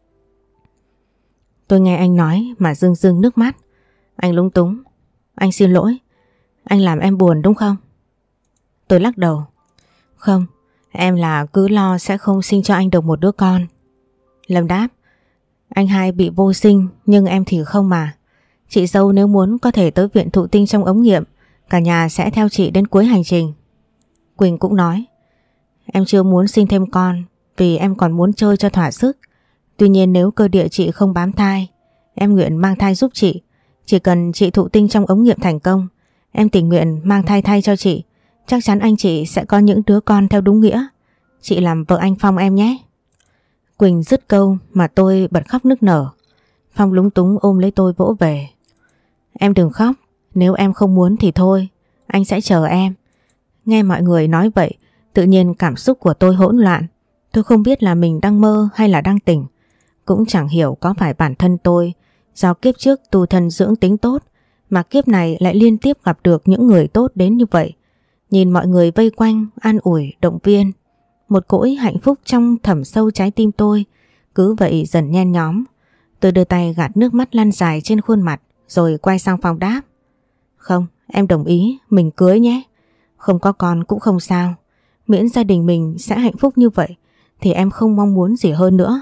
Tôi nghe anh nói mà rưng rưng nước mắt. Anh lúng túng. Anh xin lỗi, anh làm em buồn đúng không? Tôi lắc đầu. Không, em là cứ lo sẽ không sinh cho anh được một đứa con. Lâm đáp, anh hai bị vô sinh nhưng em thì không mà. Chị dâu nếu muốn có thể tới viện thụ tinh trong ống nghiệm, cả nhà sẽ theo chị đến cuối hành trình. Quỳnh cũng nói, em chưa muốn sinh thêm con vì em còn muốn chơi cho thỏa sức. Tuy nhiên nếu cơ địa chị không bám thai, em nguyện mang thai giúp chị. Chỉ cần chị thụ tinh trong ống nghiệm thành công, em tình nguyện mang thai thay cho chị. Chắc chắn anh chị sẽ có những đứa con theo đúng nghĩa. Chị làm vợ anh Phong em nhé. Quỳnh dứt câu mà tôi bật khóc nức nở. Phong lúng túng ôm lấy tôi vỗ về. Em đừng khóc, nếu em không muốn thì thôi, anh sẽ chờ em. Nghe mọi người nói vậy, tự nhiên cảm xúc của tôi hỗn loạn. Tôi không biết là mình đang mơ hay là đang tỉnh. Cũng chẳng hiểu có phải bản thân tôi do kiếp trước tu thân dưỡng tính tốt mà kiếp này lại liên tiếp gặp được những người tốt đến như vậy. Nhìn mọi người vây quanh, an ủi, động viên, một cỗi hạnh phúc trong thẳm sâu trái tim tôi cứ vậy dần nhen nhóm. Tôi đưa tay gạt nước mắt lăn dài trên khuôn mặt rồi quay sang Phong đáp. Không, em đồng ý, mình cưới nhé. Không có con cũng không sao, miễn gia đình mình sẽ hạnh phúc như vậy thì em không mong muốn gì hơn nữa.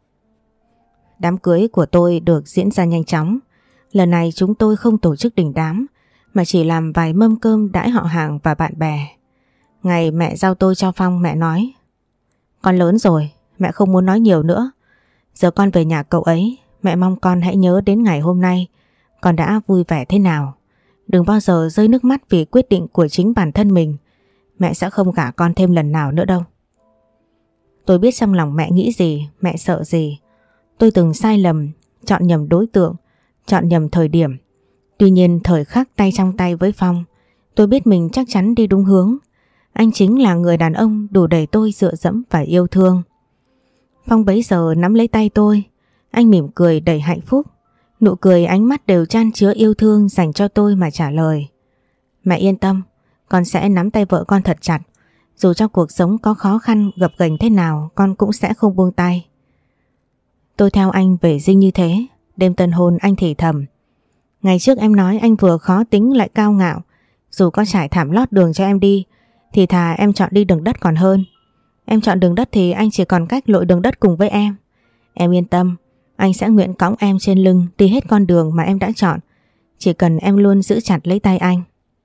Đám cưới của tôi được diễn ra nhanh chóng. Lần này chúng tôi không tổ chức đình đám mà chỉ làm vài mâm cơm đãi họ hàng và bạn bè. Ngày mẹ giao tôi cho Phong, mẹ nói, con lớn rồi, mẹ không muốn nói nhiều nữa. Giờ con về nhà cậu ấy, mẹ mong con hãy nhớ đến ngày hôm nay con đã vui vẻ thế nào. Đừng bao giờ rơi nước mắt vì quyết định của chính bản thân mình. Mẹ sẽ không gả con thêm lần nào nữa đâu. Tôi biết trong lòng mẹ nghĩ gì, mẹ sợ gì. Tôi từng sai lầm, chọn nhầm đối tượng, chọn nhầm thời điểm. Tuy nhiên thời khắc tay trong tay với Phong, tôi biết mình chắc chắn đi đúng hướng. Anh chính là người đàn ông đủ để tôi dựa dẫm và yêu thương. Phong bấy giờ nắm lấy tay tôi. Anh mỉm cười đầy hạnh phúc. Nụ cười ánh mắt đều chan chứa yêu thương dành cho tôi mà trả lời. Mẹ yên tâm, con sẽ nắm tay vợ con thật chặt. Dù cho cuộc sống có khó khăn gập ghềnh thế nào, con cũng sẽ không buông tay. Tôi theo anh về Dinh như thế. Đêm tân hôn anh thì thầm. Ngày trước em nói anh vừa khó tính lại cao ngạo. Dù có trải thảm lót đường cho em đi thì thà em chọn đi đường đất còn hơn. Em chọn đường đất thì anh chỉ còn cách lội đường đất cùng với em. Em yên tâm, Anh sẽ nguyện cõng em trên lưng đi hết con đường mà em đã chọn. Chỉ cần em luôn giữ chặt lấy tay anh.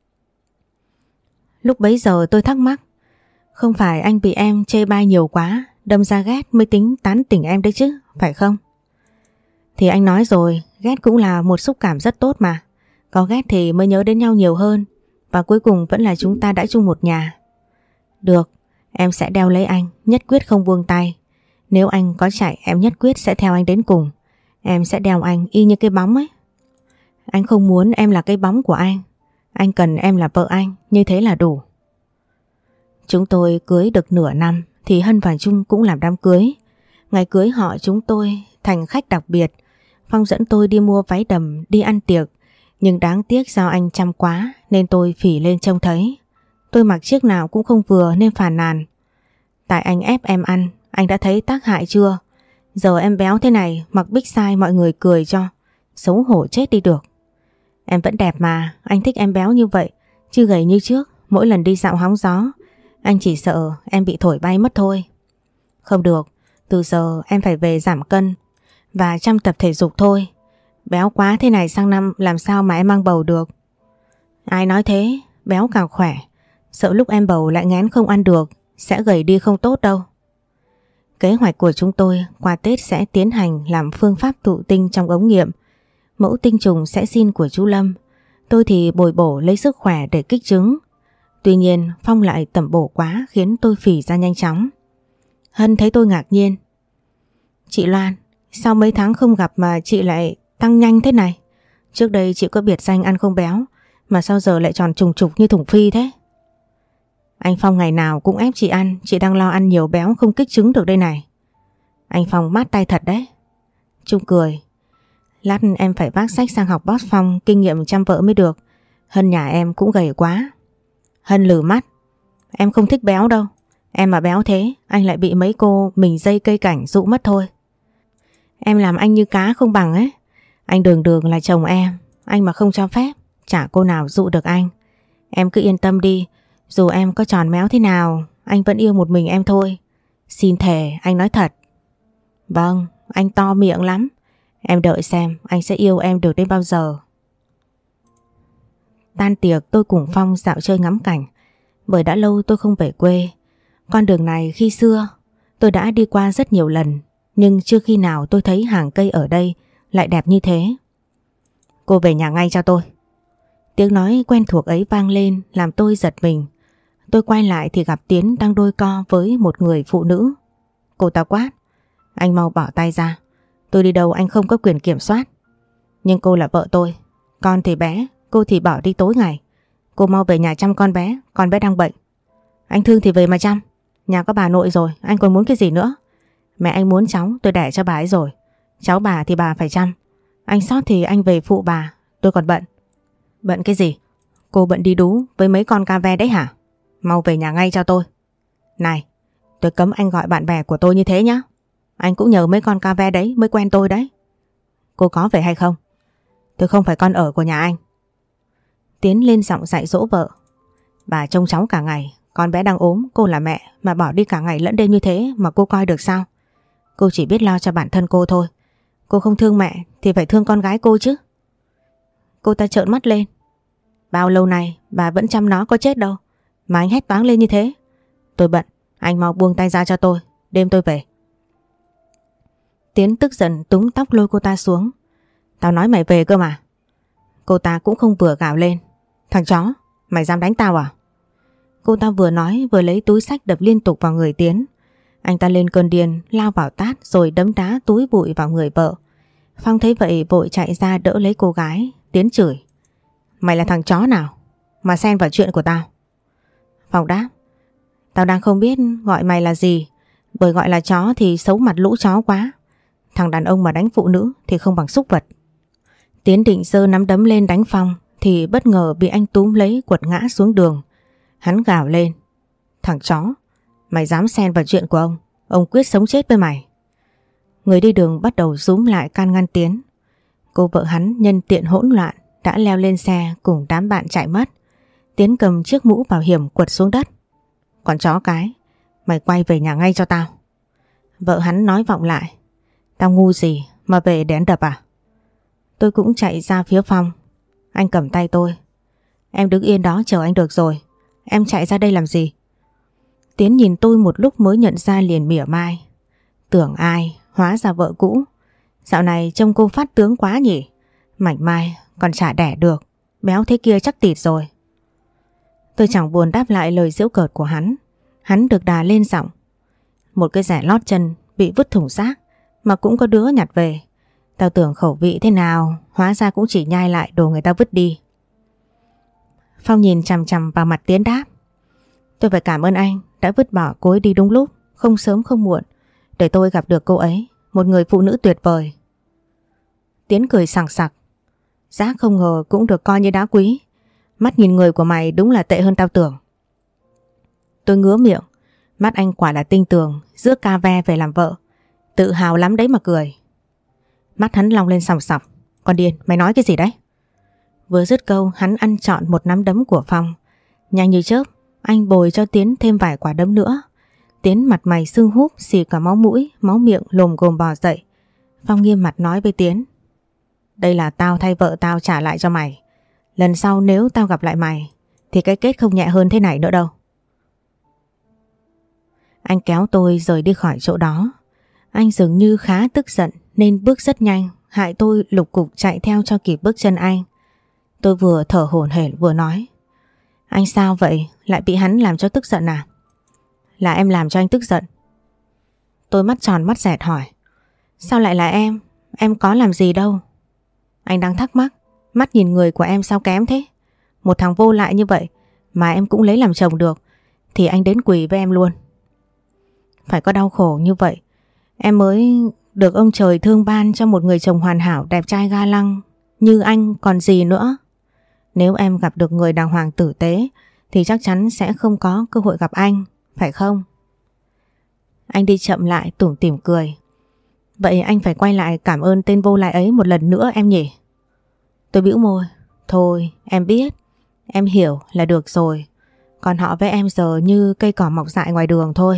Lúc bấy giờ tôi thắc mắc, không phải anh bị em chê bai nhiều quá, đâm ra ghét mới tính tán tỉnh em đấy chứ, phải không? Thì anh nói rồi, ghét cũng là một xúc cảm rất tốt mà. Có ghét thì mới nhớ đến nhau nhiều hơn. Và cuối cùng vẫn là chúng ta đã chung một nhà. Được, em sẽ đeo lấy anh, nhất quyết không buông tay. Nếu anh có chạy em nhất quyết sẽ theo anh đến cùng. Em sẽ đeo anh y như cái bóng ấy. Anh không muốn em là cái bóng của anh. Anh cần em là vợ anh, như thế là đủ. Chúng tôi cưới được nửa năm thì Hân và Trung cũng làm đám cưới. Ngày cưới họ chúng tôi thành khách đặc biệt. Phong dẫn tôi đi mua váy đầm đi ăn tiệc. Nhưng đáng tiếc do anh chăm quá nên tôi phỉ lên trông thấy. Tôi mặc chiếc nào cũng không vừa nên phàn nàn. Tại anh ép em ăn, anh đã thấy tác hại chưa? Giờ em béo thế này mặc big size mọi người cười cho. Xấu hổ chết đi được. Em vẫn đẹp mà, anh thích em béo như vậy, chứ gầy như trước. Mỗi lần đi dạo hóng gió, anh chỉ sợ em bị thổi bay mất thôi. Không được, từ giờ em phải về giảm cân và chăm tập thể dục thôi. Béo quá thế này sang năm làm sao mà em mang bầu được. Ai nói thế, béo càng khỏe. Sợ lúc em bầu lại ngén không ăn được, sẽ gầy đi không tốt đâu. Kế hoạch của chúng tôi qua Tết sẽ tiến hành làm phương pháp thụ tinh trong ống nghiệm. Mẫu tinh trùng sẽ xin của chú Lâm. Tôi thì bồi bổ lấy sức khỏe để kích trứng. Tuy nhiên Phong lại tẩm bổ quá khiến tôi phì ra nhanh chóng. Hân thấy tôi ngạc nhiên. Chị Loan, sao mấy tháng không gặp mà chị lại tăng nhanh thế này? Trước đây chị có biệt danh ăn không béo, mà sao giờ lại tròn trùng trục như thùng phi thế? Anh Phong ngày nào cũng ép chị ăn, chị đang lo ăn nhiều béo không kích trứng được đây này. Anh Phong mát tay thật đấy. Trung cười. Lát em phải vác sách sang học boss Phong kinh nghiệm chăm vợ mới được. Hân nhà em cũng gầy quá. Hân lử mắt. Em không thích béo đâu. Em mà béo thế, anh lại bị mấy cô mình dây cây cảnh dụ mất thôi. Em làm anh như cá không bằng ấy. Anh đường đường là chồng em, anh mà không cho phép, chả cô nào dụ được anh. Em cứ yên tâm đi, dù em có tròn méo thế nào, anh vẫn yêu một mình em thôi. Xin thề, anh nói thật. Vâng, anh to miệng lắm. Em đợi xem anh sẽ yêu em được đến bao giờ. Tan tiệc tôi cùng Phong dạo chơi ngắm cảnh. Bởi đã lâu tôi không về quê. Con đường này khi xưa tôi đã đi qua rất nhiều lần, nhưng chưa khi nào tôi thấy hàng cây ở đây lại đẹp như thế. Cô về nhà ngay cho tôi. Tiếng nói quen thuộc ấy vang lên làm tôi giật mình. Tôi quay lại thì gặp Tiến đang đôi co với một người phụ nữ. Cô ta quát. Anh mau bỏ tay ra. Tôi đi đâu anh không có quyền kiểm soát. Nhưng cô là vợ tôi. Con thì bé, cô thì bỏ đi tối ngày. Cô mau về nhà chăm con bé, con bé đang bệnh. Anh thương thì về mà chăm. Nhà có bà nội rồi, anh còn muốn cái gì nữa? Mẹ anh muốn cháu, tôi đẻ cho bà ấy rồi. Cháu bà thì bà phải chăm. Anh sót thì anh về phụ bà, tôi còn bận. Bận cái gì? Cô bận đi đú với mấy con ca ve đấy hả? Mau về nhà ngay cho tôi. Này, tôi cấm anh gọi bạn bè của tôi như thế nhá. Anh cũng nhờ mấy con ca ve đấy mới quen tôi đấy. Cô có về hay không? Tôi không phải con ở của nhà anh. Tiến lên giọng dạy dỗ vợ. Bà trông cháu cả ngày, con bé đang ốm, cô là mẹ mà bỏ đi cả ngày lẫn đêm như thế mà cô coi được sao? Cô chỉ biết lo cho bản thân cô thôi. Cô không thương mẹ thì phải thương con gái cô chứ. Cô ta trợn mắt lên. Bao lâu nay bà vẫn chăm nó có chết đâu mà anh hét toáng lên như thế. Tôi bận, anh mau buông tay ra cho tôi, đêm tôi về. Tiến tức giận túm tóc lôi cô ta xuống. Tao nói mày về cơ mà. Cô ta cũng không vừa gào lên. Thằng chó, mày dám đánh tao à? Cô ta vừa nói vừa lấy túi xách đập liên tục vào người Tiến. Anh ta lên cơn điên lao vào tát rồi đấm đá túi bụi vào người vợ. Phong thấy vậy vội chạy ra đỡ lấy cô gái. Tiến chửi. Mày là thằng chó nào mà xen vào chuyện của tao? Phong đáp. Tao đang không biết gọi mày là gì, bởi gọi là chó thì xấu mặt lũ chó quá. Thằng đàn ông mà đánh phụ nữ thì không bằng súc vật. Tiến định giơ nắm đấm lên đánh Phong thì bất ngờ bị anh túm lấy quật ngã xuống đường. Hắn gào lên. Thằng chó, mày dám xen vào chuyện của ông, ông quyết sống chết với mày. Người đi đường bắt đầu rúm lại can ngăn Tiến. Cô vợ hắn nhân tiện hỗn loạn đã leo lên xe cùng đám bạn chạy mất. Tiến cầm chiếc mũ bảo hiểm quật xuống đất. Còn chó cái, mày quay về nhà ngay cho tao. Vợ hắn nói vọng lại. Tao ngu gì Mà về để anh đập à? Tôi cũng chạy ra phía Phong. Anh cầm tay tôi. Em đứng yên đó chờ anh được rồi. Em chạy ra đây làm gì? Tiến nhìn tôi một lúc mới nhận ra liền mỉa mai. Tưởng ai, hóa ra vợ cũ. Dạo này trông cô phát tướng quá nhỉ. Mảnh mai còn chả đẻ được. Béo thế kia chắc tịt rồi. Tôi chẳng buồn đáp lại lời giễu cợt của hắn. Hắn được đà lên giọng. Một cái rẻ lót chân bị vứt thùng rác mà cũng có đứa nhặt về. Tao tưởng khẩu vị thế nào, hóa ra cũng chỉ nhai lại đồ người ta vứt đi. Phong nhìn chằm chằm vào mặt Tiến đáp. Tôi phải cảm ơn anh đã vứt bỏ cô ấy đi đúng lúc, không sớm không muộn, để tôi gặp được cô ấy, một người phụ nữ tuyệt vời. Tiến cười sảng sặc. Rác không ngờ cũng được coi như đá quý. Mắt nhìn người của mày đúng là tệ hơn tao tưởng. Tôi ngứa miệng. Mắt anh quả là tinh tường, rước ca ve về làm vợ. Tự hào lắm đấy mà cười. Mắt hắn long lên sòng sọc. Con điên, mày nói cái gì đấy? Vừa dứt câu hắn ăn trọn một nắm đấm của Phong. Nhanh như chớp, anh bồi cho Tiến thêm vài quả đấm nữa. Tiến mặt mày sưng húp, xì cả máu mũi, máu miệng lồm gồm bò dậy. Phong nghiêm mặt nói với Tiến. Đây là tao thay vợ tao trả lại cho mày. Lần sau nếu tao gặp lại mày thì cái kết không nhẹ hơn thế này nữa đâu. Anh kéo tôi rời đi khỏi chỗ đó. Anh dường như khá tức giận nên bước rất nhanh, hại tôi lục cục chạy theo cho kịp bước chân anh. Tôi vừa thở hổn hển vừa nói. Anh sao vậy? Lại bị hắn làm cho tức giận à? Là em làm cho anh tức giận. Tôi mắt tròn mắt dẹt hỏi. Sao lại là em? Em có làm gì đâu. Anh đang thắc mắc. Mắt nhìn người của em sao kém thế? Một thằng vô lại như vậy mà em cũng lấy làm chồng được thì anh đến quỳ với em luôn. Phải có đau khổ như vậy em mới được ông trời thương ban cho một người chồng hoàn hảo, đẹp trai ga lăng như anh còn gì nữa. Nếu em gặp được người đàng hoàng tử tế thì chắc chắn sẽ không có cơ hội gặp anh, phải không? Anh đi chậm lại tủm tỉm cười. Vậy anh phải quay lại cảm ơn tên vô lại ấy một lần nữa em nhỉ? Tôi bĩu môi. Thôi em biết, em hiểu là được rồi. Còn họ với em giờ như cây cỏ mọc dại ngoài đường thôi.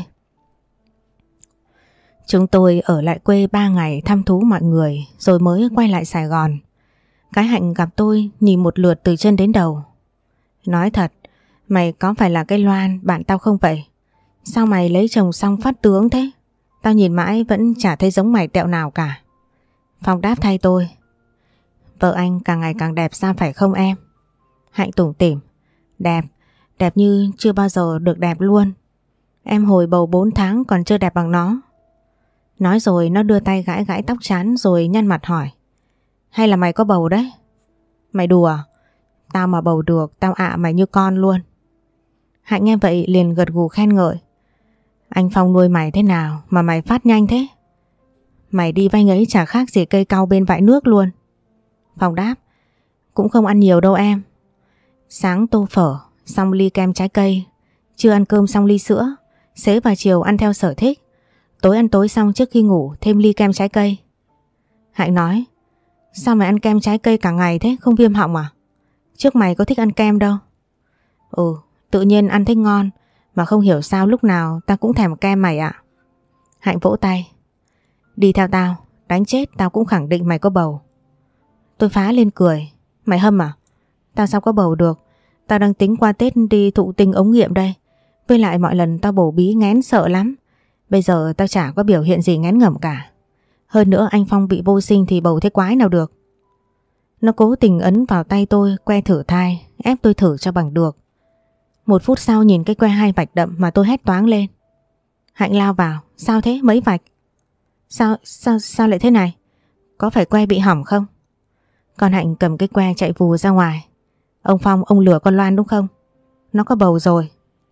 Chúng tôi ở lại quê ba ngày thăm thú mọi người rồi mới quay lại Sài Gòn. Cái Hạnh gặp tôi nhìn một lượt từ chân đến đầu. Nói thật, mày có phải là cái Loan bạn tao không vậy? Sao mày lấy chồng xong phát tướng thế? Tao nhìn mãi vẫn chả thấy giống mày tẹo nào cả. Phong đáp thay tôi. Vợ anh càng ngày càng đẹp ra phải không em? Hạnh tủm tỉm. Đẹp, đẹp như chưa bao giờ được đẹp luôn. Em hồi bầu bốn tháng còn chưa đẹp bằng nó. Nói rồi nó đưa tay gãi gãi tóc trán rồi nhăn mặt hỏi. Hay là mày có bầu đấy? Mày đùa à? Tao mà bầu được tao ạ mày như con luôn. Hạnh nghe vậy liền gật gù khen ngợi. Anh Phong nuôi mày thế nào mà mày phát nhanh thế? Mày đi vay ấy chả khác gì cây cau bên vại nước luôn. Phong đáp. Cũng không ăn nhiều đâu em. Sáng tô phở, xong ly kem trái cây. Trưa ăn cơm xong ly sữa. Xế và chiều ăn theo sở thích. Tối ăn tối xong trước khi ngủ thêm ly kem trái cây. Hạnh nói. Sao mày ăn kem trái cây cả ngày thế, không viêm họng à? Trước mày có thích ăn kem đâu. Ừ, tự nhiên ăn thích ngon. Mà không hiểu sao lúc nào tao cũng thèm kem mày ạ. Hạnh vỗ tay. Đi theo tao, đánh chết tao cũng khẳng định mày có bầu. Tôi phá lên cười. Mày hâm à? Tao sao có bầu được? Tao đang tính qua Tết đi thụ tinh ống nghiệm đây. Với lại mọi lần tao bầu bí nghén sợ lắm. Bây giờ tao chả có biểu hiện gì ngén ngẩm cả. Hơn nữa anh Phong bị vô sinh thì bầu thế quái nào được. Nó cố tình ấn vào tay tôi que thử thai, ép tôi thử cho bằng được. Một phút sau nhìn cái que hai vạch đậm mà tôi hét toáng lên. Hạnh lao vào. Sao thế? Mấy vạch? Sao, sao, sao lại thế này? Có phải que bị hỏng không? Con Hạnh cầm cái que chạy vù ra ngoài. Ông Phong, ông lừa con Loan đúng không? Nó có bầu rồi.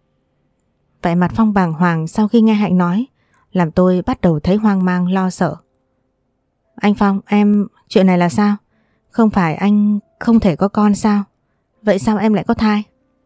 Vẻ mặt Phong bàng hoàng sau khi nghe Hạnh nói làm tôi bắt đầu thấy hoang mang lo sợ. Anh Phong, em... chuyện này là sao? Không phải anh không thể có con sao? Vậy sao em lại có thai?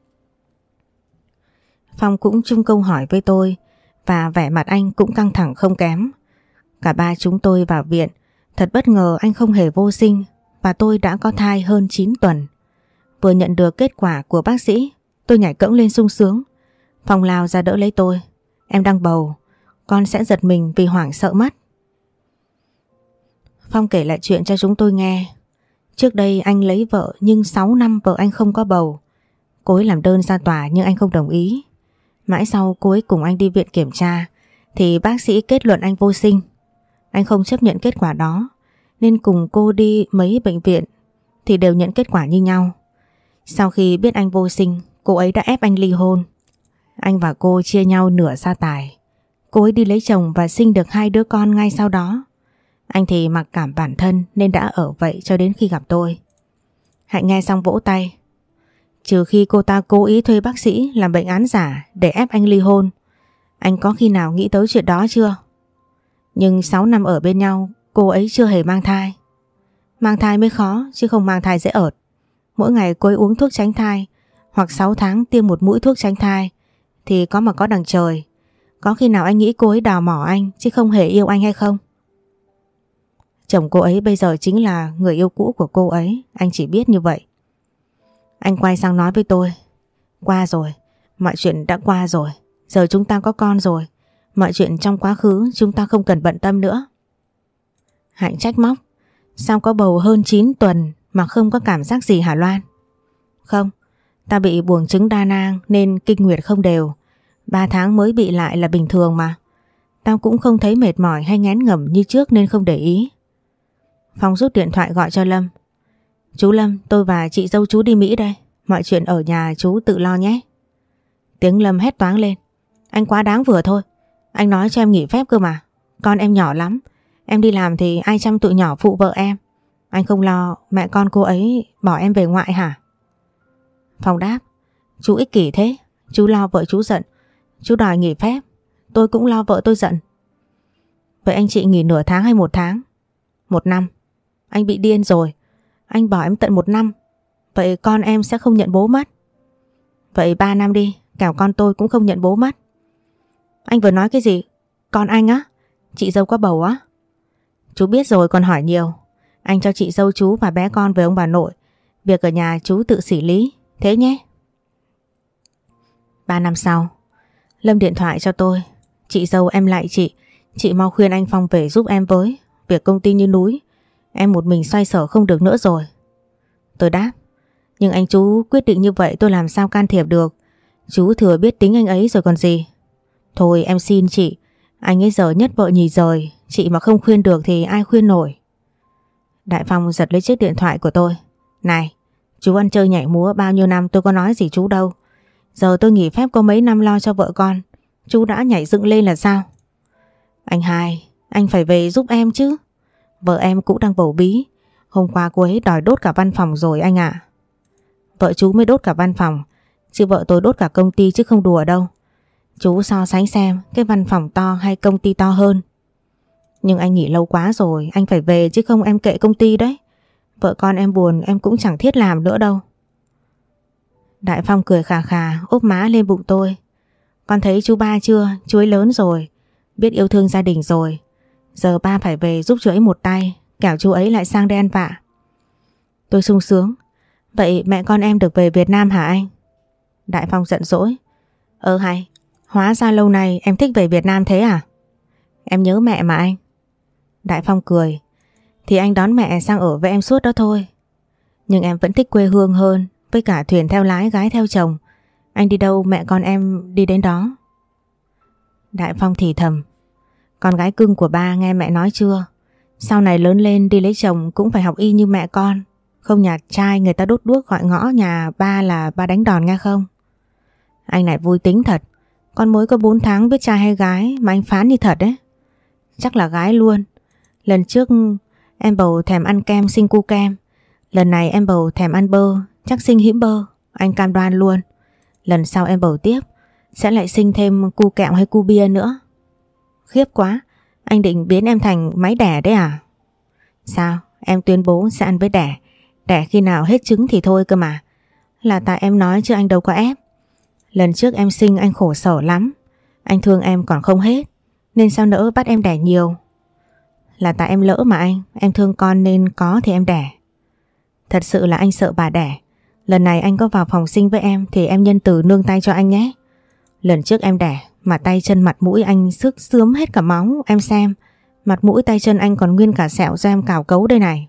Phong cũng chung câu hỏi với tôi và vẻ mặt anh cũng căng thẳng không kém. Cả ba chúng tôi vào viện. Thật bất ngờ anh không hề vô sinh và tôi đã có thai hơn chín tuần. Vừa nhận được kết quả của bác sĩ, tôi nhảy cẫng lên sung sướng. Phong lao ra đỡ lấy tôi. Em đang bầu, con sẽ giật mình vì hoảng sợ mất. Phong kể lại chuyện cho chúng tôi nghe. Trước đây anh lấy vợ nhưng sáu năm vợ anh không có bầu. Cô ấy làm đơn ra tòa nhưng anh không đồng ý. Mãi sau cô ấy cùng anh đi viện kiểm tra thì bác sĩ kết luận anh vô sinh. Anh không chấp nhận kết quả đó nên cùng cô đi mấy bệnh viện thì đều nhận kết quả như nhau. Sau khi biết anh vô sinh, cô ấy đã ép anh ly hôn. Anh và cô chia nhau nửa gia tài. Cô ấy đi lấy chồng và sinh được hai đứa con ngay sau đó. Anh thì mặc cảm bản thân nên đã ở vậy cho đến khi gặp tôi. Hạnh nghe xong vỗ tay. Trừ khi cô ta cố ý thuê bác sĩ làm bệnh án giả để ép anh ly hôn. Anh có khi nào nghĩ tới chuyện đó chưa? Nhưng sáu năm ở bên nhau, cô ấy chưa hề mang thai. Mang thai mới khó chứ không mang thai dễ ợt. Mỗi ngày cô ấy uống thuốc tránh thai hoặc sáu tháng tiêm một mũi thuốc tránh thai thì có mà có đằng trời. Có khi nào anh nghĩ cô ấy đào mỏ anh chứ không hề yêu anh hay không? Chồng cô ấy bây giờ chính là người yêu cũ của cô ấy, anh chỉ biết như vậy. Anh quay sang nói với tôi. Qua rồi, mọi chuyện đã qua rồi. Giờ chúng ta có con rồi. Mọi chuyện trong quá khứ chúng ta không cần bận tâm nữa. Hạnh trách móc. Sao có bầu hơn chín tuần mà không có cảm giác gì hả Loan? Không, ta bị buồng trứng đa nang nên kinh nguyệt không đều. Ba tháng mới bị lại là bình thường mà. Tao cũng không thấy mệt mỏi hay ngán ngẩm như trước nên không để ý. Phong rút điện thoại gọi cho Lâm. Chú Lâm, tôi và chị dâu chú đi Mỹ đây. Mọi chuyện ở nhà chú tự lo nhé. Tiếng Lâm hét toáng lên. Anh quá đáng vừa thôi. Anh nói cho em nghỉ phép cơ mà. Con em nhỏ lắm. Em đi làm thì ai chăm tụi nhỏ phụ vợ em. Anh không lo mẹ con cô ấy bỏ em về ngoại hả? Phong đáp. Chú ích kỷ thế. Chú lo vợ chú giận. Chú đòi nghỉ phép. Tôi cũng lo vợ tôi giận. Vậy anh chị nghỉ nửa tháng hay một tháng? Một năm. Anh bị điên rồi. Anh bỏ em tận một năm. Vậy con em sẽ không nhận bố mất. Vậy ba năm đi. Kẻo con tôi cũng không nhận bố mất. Anh vừa nói cái gì? Con anh á? Chị dâu có bầu á? Chú biết rồi còn hỏi nhiều. Anh cho chị dâu chú và bé con về ông bà nội. Việc ở nhà chú tự xử lý. Thế nhé. Ba năm sau, Lâm điện thoại cho tôi. Chị dâu em lại chị. Chị mau khuyên anh Phong về giúp em với. Việc công ty như núi. Em một mình xoay sở không được nữa rồi. Tôi đáp. Nhưng anh chú quyết định như vậy tôi làm sao can thiệp được. Chú thừa biết tính anh ấy rồi còn gì. Thôi em xin chị. Anh ấy giờ nhất vợ nhì rời. Chị mà không khuyên được thì ai khuyên nổi. Đại Phong giật lấy chiếc điện thoại của tôi. Này, chú ăn chơi nhảy múa bao nhiêu năm tôi có nói gì chú đâu. Giờ tôi nghỉ phép có mấy năm lo cho vợ con. Chú đã nhảy dựng lên là sao? Anh hai, anh phải về giúp em chứ. Vợ em cũng đang bầu bí. Hôm qua cô ấy đòi đốt cả văn phòng rồi anh ạ. Vợ chú mới đốt cả văn phòng. Chứ vợ tôi đốt cả công ty chứ không đùa đâu. Chú so sánh xem cái văn phòng to hay công ty to hơn. Nhưng anh nghỉ lâu quá rồi. Anh phải về chứ không em kệ công ty đấy. Vợ con em buồn em cũng chẳng thiết làm nữa đâu. Đại Phong cười khà khà úp má lên bụng tôi. Con thấy chú ba chưa? Chú ấy lớn rồi. Biết yêu thương gia đình rồi. Giờ ba phải về giúp chú ấy một tay. Kẻo chú ấy lại sang đây ăn vạ. Tôi sung sướng. Vậy mẹ con em được về Việt Nam hả anh? Đại Phong giận dỗi. Ơ hay. Hóa ra lâu nay em thích về Việt Nam thế à? Em nhớ mẹ mà anh. Đại Phong cười. Thì anh đón mẹ sang ở với em suốt đó thôi. Nhưng em vẫn thích quê hương hơn. Với cả thuyền theo lái gái theo chồng. Anh đi đâu mẹ con em đi đến đó. Đại Phong thì thầm. Con gái cưng của ba nghe mẹ nói chưa? Sau này lớn lên đi lấy chồng cũng phải học y như mẹ con. Không nhạt trai người ta đốt đuốc gọi ngõ nhà ba là ba đánh đòn nghe không? Anh này vui tính thật. Con mới có bốn tháng biết trai hay gái mà anh phán như thật đấy. Chắc là gái luôn. Lần trước em bầu thèm ăn kem xinh cu kem. Lần này em bầu thèm ăn bơ chắc xinh hĩm bơ. Anh cam đoan luôn. Lần sau em bầu tiếp sẽ lại sinh thêm cu kẹo hay cu bia nữa. Khiếp quá. Anh định biến em thành máy đẻ đấy à? Sao? Em tuyên bố sẽ ăn với đẻ. Đẻ khi nào hết trứng thì thôi cơ mà. Là tại em nói chứ anh đâu có ép. Lần trước em sinh anh khổ sở lắm. Anh thương em còn không hết. Nên sao nỡ bắt em đẻ nhiều. Là tại em lỡ mà anh. Em thương con nên có thì em đẻ. Thật sự là anh sợ bà đẻ. Lần này anh có vào phòng sinh với em thì em nhân từ nương tay cho anh nhé. Lần trước em đẻ mà tay chân mặt mũi anh sức sướm hết cả máu. Em xem Mặt mũi tay chân anh còn nguyên cả sẹo do em cào cấu đây này.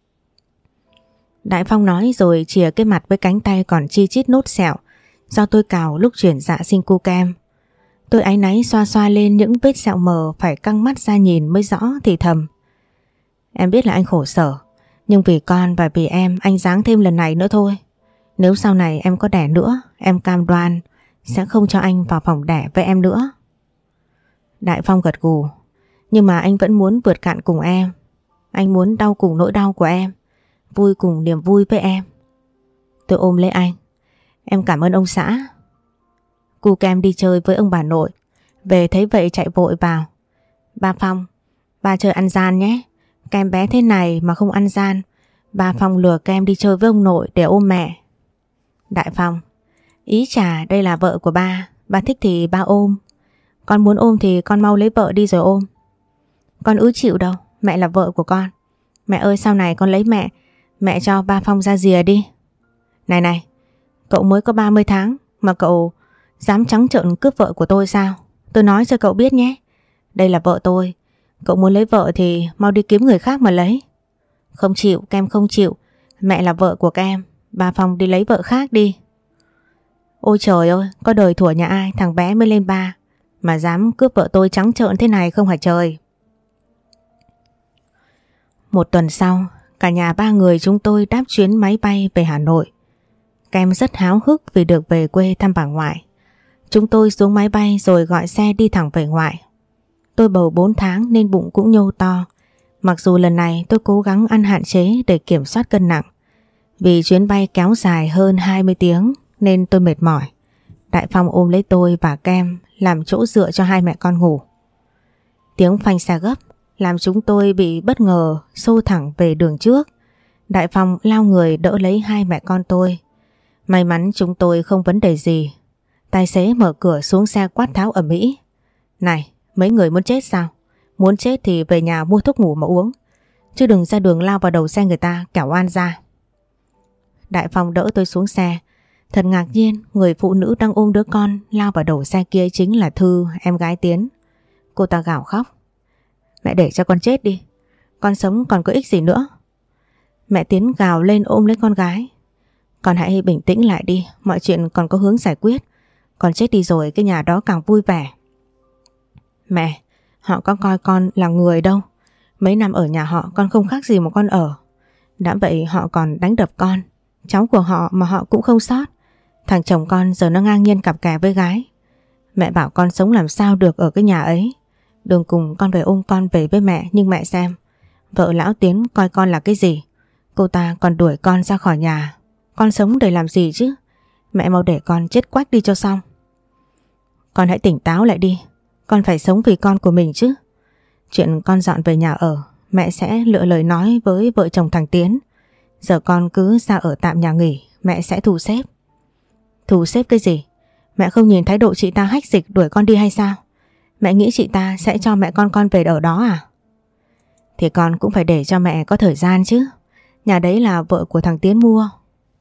Đại Phong nói rồi chìa cái mặt với cánh tay còn chi chít nốt sẹo do tôi cào lúc chuyển dạ sinh cu kem. Tôi áy náy xoa xoa lên những vết sẹo mờ, phải căng mắt ra nhìn mới rõ thì thầm. Em biết là anh khổ sở, nhưng vì con và vì em anh ráng thêm lần này nữa thôi. Nếu sau này em có đẻ nữa, em cam đoan sẽ không cho anh vào phòng đẻ với em nữa. Đại Phong gật gù. Nhưng mà anh vẫn muốn vượt cạn cùng em. Anh muốn đau cùng nỗi đau của em, vui cùng niềm vui với em. Tôi ôm lấy anh. Em cảm ơn ông xã. Cu kem đi chơi với ông bà nội, về thấy vậy chạy vội vào. Ba Phong, ba chơi ăn gian nhé. Kem bé thế này mà không ăn gian. Ba Phong lừa kem đi chơi với ông nội để ôm mẹ. Đại Phong, ý chả đây là vợ của ba. Ba thích thì ba ôm. Con muốn ôm thì con mau lấy vợ đi rồi ôm. Con ứ chịu đâu, mẹ là vợ của con. Mẹ ơi, sau này con lấy mẹ, mẹ cho ba Phong ra rìa đi. Này này, cậu mới có ba mươi tháng mà cậu dám trắng trợn cướp vợ của tôi sao? Tôi nói cho cậu biết nhé, đây là vợ tôi. Cậu muốn lấy vợ thì mau đi kiếm người khác mà lấy. Không chịu, Kem không chịu. Mẹ là vợ của Kem, ba Phong đi lấy vợ khác đi. Ôi trời ơi, có đời thủa nhà ai thằng bé mới lên ba mà dám cướp vợ tôi trắng trợn thế này không hả trời. Một tuần sau, cả nhà ba người chúng tôi đáp chuyến máy bay về Hà Nội. Kem rất háo hức vì được về quê thăm bà ngoại. Chúng tôi xuống máy bay rồi gọi xe đi thẳng về ngoại. Tôi bầu bốn tháng nên bụng cũng nhô to. Mặc dù lần này tôi cố gắng ăn hạn chế để kiểm soát cân nặng. Vì chuyến bay kéo dài hơn hai mươi tiếng nên tôi mệt mỏi. Đại Phong ôm lấy tôi và Kem làm chỗ dựa cho hai mẹ con ngủ. Tiếng phanh xe gấp làm chúng tôi bị bất ngờ xô thẳng về đường trước. Đại Phong lao người đỡ lấy hai mẹ con tôi. May mắn chúng tôi không vấn đề gì. Tài xế mở cửa xuống xe quát tháo ầm ĩ. Này, mấy người muốn chết sao? Muốn chết thì về nhà mua thuốc ngủ mà uống, chứ đừng ra đường lao vào đầu xe người ta kẻo oan ra. Đại Phong đỡ tôi xuống xe. Thật ngạc nhiên, người phụ nữ đang ôm đứa con lao vào đầu xe kia chính là Thư, em gái Tiến. Cô ta gào khóc. Mẹ để cho con chết đi, con sống còn có ích gì nữa. Mẹ Tiến gào lên ôm lấy con gái. Con hãy bình tĩnh lại đi, mọi chuyện còn có hướng giải quyết. Con chết đi rồi cái nhà đó càng vui vẻ. Mẹ, họ có coi con là người đâu. Mấy năm ở nhà họ con không khác gì một con ở. Đã vậy họ còn đánh đập con, cháu của họ mà họ cũng không sót. Thằng chồng con giờ nó ngang nhiên cặp kè với gái. Mẹ bảo con sống làm sao được ở cái nhà ấy. Đường cùng con phải ôm con về với mẹ. Nhưng mẹ xem, vợ lão Tiến coi con là cái gì. Cô ta còn đuổi con ra khỏi nhà. Con sống để làm gì chứ? Mẹ mau để con chết quách đi cho xong. Con hãy tỉnh táo lại đi. Con phải sống vì con của mình chứ. Chuyện con dọn về nhà ở, mẹ sẽ lựa lời nói với vợ chồng thằng Tiến. Giờ con cứ ra ở tạm nhà nghỉ, mẹ sẽ thu xếp. Thu xếp cái gì? Mẹ không nhìn thái độ chị ta hách dịch đuổi con đi hay sao? Mẹ nghĩ chị ta sẽ cho mẹ con con về ở đó à? Thì con cũng phải để cho mẹ có thời gian chứ. Nhà đấy là vợ của thằng Tiến mua.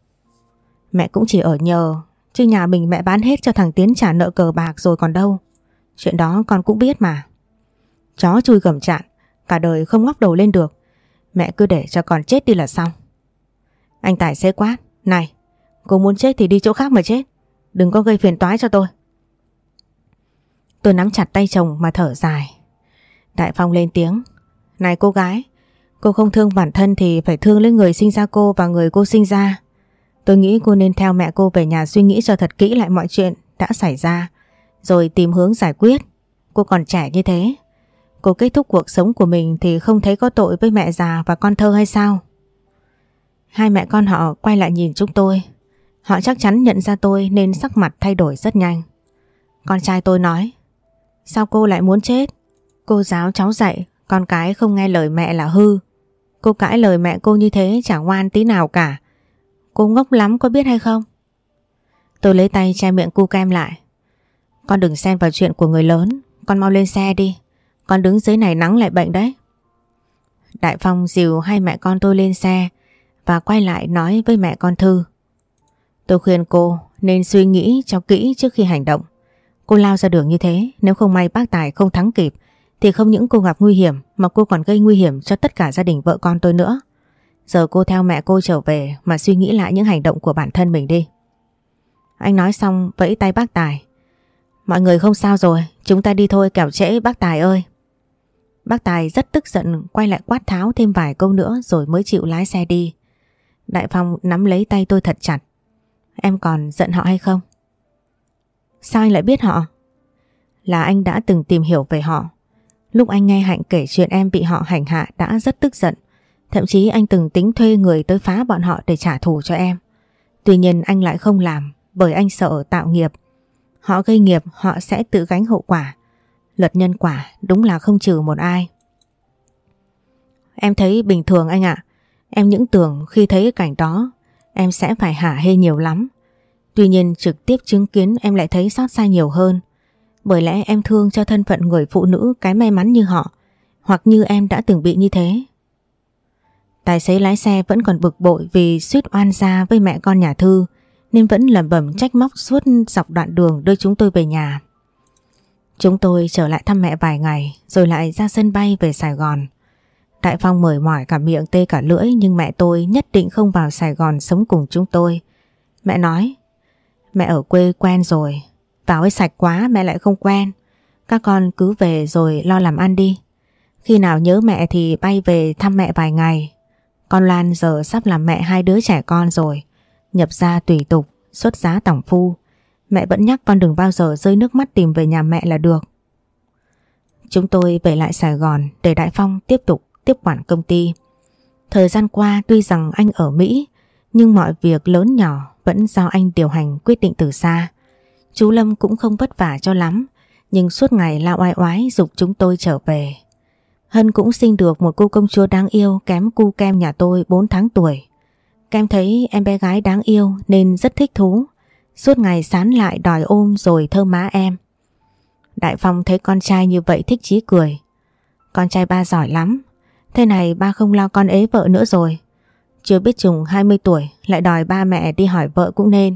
Mẹ cũng chỉ ở nhờ, chứ nhà mình mẹ bán hết cho thằng Tiến trả nợ cờ bạc rồi còn đâu. Chuyện đó con cũng biết mà. Chó chui gầm chạn, cả đời không ngóc đầu lên được. Mẹ cứ để cho con chết đi là xong. Anh tài xế quát. Này, cô muốn chết thì đi chỗ khác mà chết, đừng có gây phiền toái cho tôi. Tôi nắm chặt tay chồng mà thở dài. Đại Phong lên tiếng. Này cô gái, cô không thương bản thân thì phải thương lấy người sinh ra cô và người cô sinh ra. Tôi nghĩ cô nên theo mẹ cô về nhà suy nghĩ cho thật kỹ lại mọi chuyện đã xảy ra, rồi tìm hướng giải quyết. Cô còn trẻ như thế, cô kết thúc cuộc sống của mình thì không thấy có tội với mẹ già và con thơ hay sao? Hai mẹ con họ quay lại nhìn chúng tôi. Họ chắc chắn nhận ra tôi nên sắc mặt thay đổi rất nhanh. Con trai tôi nói. Sao cô lại muốn chết? Cô giáo cháu dạy, con cái không nghe lời mẹ là hư. Cô cãi lời mẹ cô như thế chả ngoan tí nào cả. Cô ngốc lắm có biết hay không? Tôi lấy tay che miệng cu Kem lại. Con đừng xen vào chuyện của người lớn. Con mau lên xe đi. Con đứng dưới này nắng lại bệnh đấy. Đại Phong dìu hai mẹ con tôi lên xe và quay lại nói với mẹ con Thư. Tôi khuyên cô nên suy nghĩ cho kỹ trước khi hành động. Cô lao ra đường như thế, nếu không may bác Tài không thắng kịp thì không những cô gặp nguy hiểm mà cô còn gây nguy hiểm cho tất cả gia đình vợ con tôi nữa. Giờ cô theo mẹ cô trở về mà suy nghĩ lại những hành động của bản thân mình đi. Anh nói xong vẫy tay bác Tài. Mọi người không sao rồi, chúng ta đi thôi kẻo trễ bác Tài ơi. Bác Tài rất tức giận quay lại quát tháo thêm vài câu nữa rồi mới chịu lái xe đi. Đại Phong nắm lấy tay tôi thật chặt. Em còn giận họ hay không? Sao anh lại biết họ? Là anh đã từng tìm hiểu về họ. Lúc anh nghe Hạnh kể chuyện em bị họ hành hạ đã rất tức giận. Thậm chí anh từng tính thuê người tới phá bọn họ để trả thù cho em. Tuy nhiên anh lại không làm bởi anh sợ tạo nghiệp. Họ gây nghiệp họ sẽ tự gánh hậu quả. Luật nhân quả đúng là không trừ một ai. Em thấy bình thường anh ạ. Em những tưởng khi thấy cảnh đó em sẽ phải hả hê nhiều lắm. Tuy nhiên trực tiếp chứng kiến em lại thấy xót xa nhiều hơn. Bởi lẽ em thương cho thân phận người phụ nữ cái may mắn như họ, hoặc như em đã từng bị như thế. Tài xế lái xe vẫn còn bực bội vì suýt oan gia với mẹ con nhà Thư, nên vẫn lẩm bẩm trách móc suốt dọc đoạn đường đưa chúng tôi về nhà. Chúng tôi trở lại thăm mẹ vài ngày rồi lại ra sân bay về Sài Gòn. Đại Phong mời mỏi cả miệng tê cả lưỡi, nhưng mẹ tôi nhất định không vào Sài Gòn sống cùng chúng tôi. Mẹ nói, mẹ ở quê quen rồi, vào ấy sạch quá mẹ lại không quen. Các con cứ về rồi lo làm ăn đi. Khi nào nhớ mẹ thì bay về thăm mẹ vài ngày. Con Lan giờ sắp làm mẹ hai đứa trẻ con rồi, nhập gia tùy tục, xuất giá tòng phu. Mẹ vẫn nhắc con đừng bao giờ rơi nước mắt tìm về nhà mẹ là được. Chúng tôi về lại Sài Gòn để Đại Phong tiếp tục tiếp quản công ty. Thời gian qua tuy rằng anh ở Mỹ, nhưng mọi việc lớn nhỏ vẫn do anh điều hành quyết định từ xa. Chú Lâm cũng không vất vả cho lắm, nhưng suốt ngày la oai oái giục chúng tôi trở về. Hân cũng sinh được một cô công chúa đáng yêu kém cu Kem nhà tôi bốn tháng tuổi. Kem thấy em bé gái đáng yêu nên rất thích thú, suốt ngày sán lại đòi ôm rồi thơm má em. Đại Phong thấy con trai như vậy thích chí cười. Con trai ba giỏi lắm, thế này ba không lo con ế vợ nữa rồi. Chưa biết chừng hai mươi tuổi lại đòi ba mẹ đi hỏi vợ cũng nên.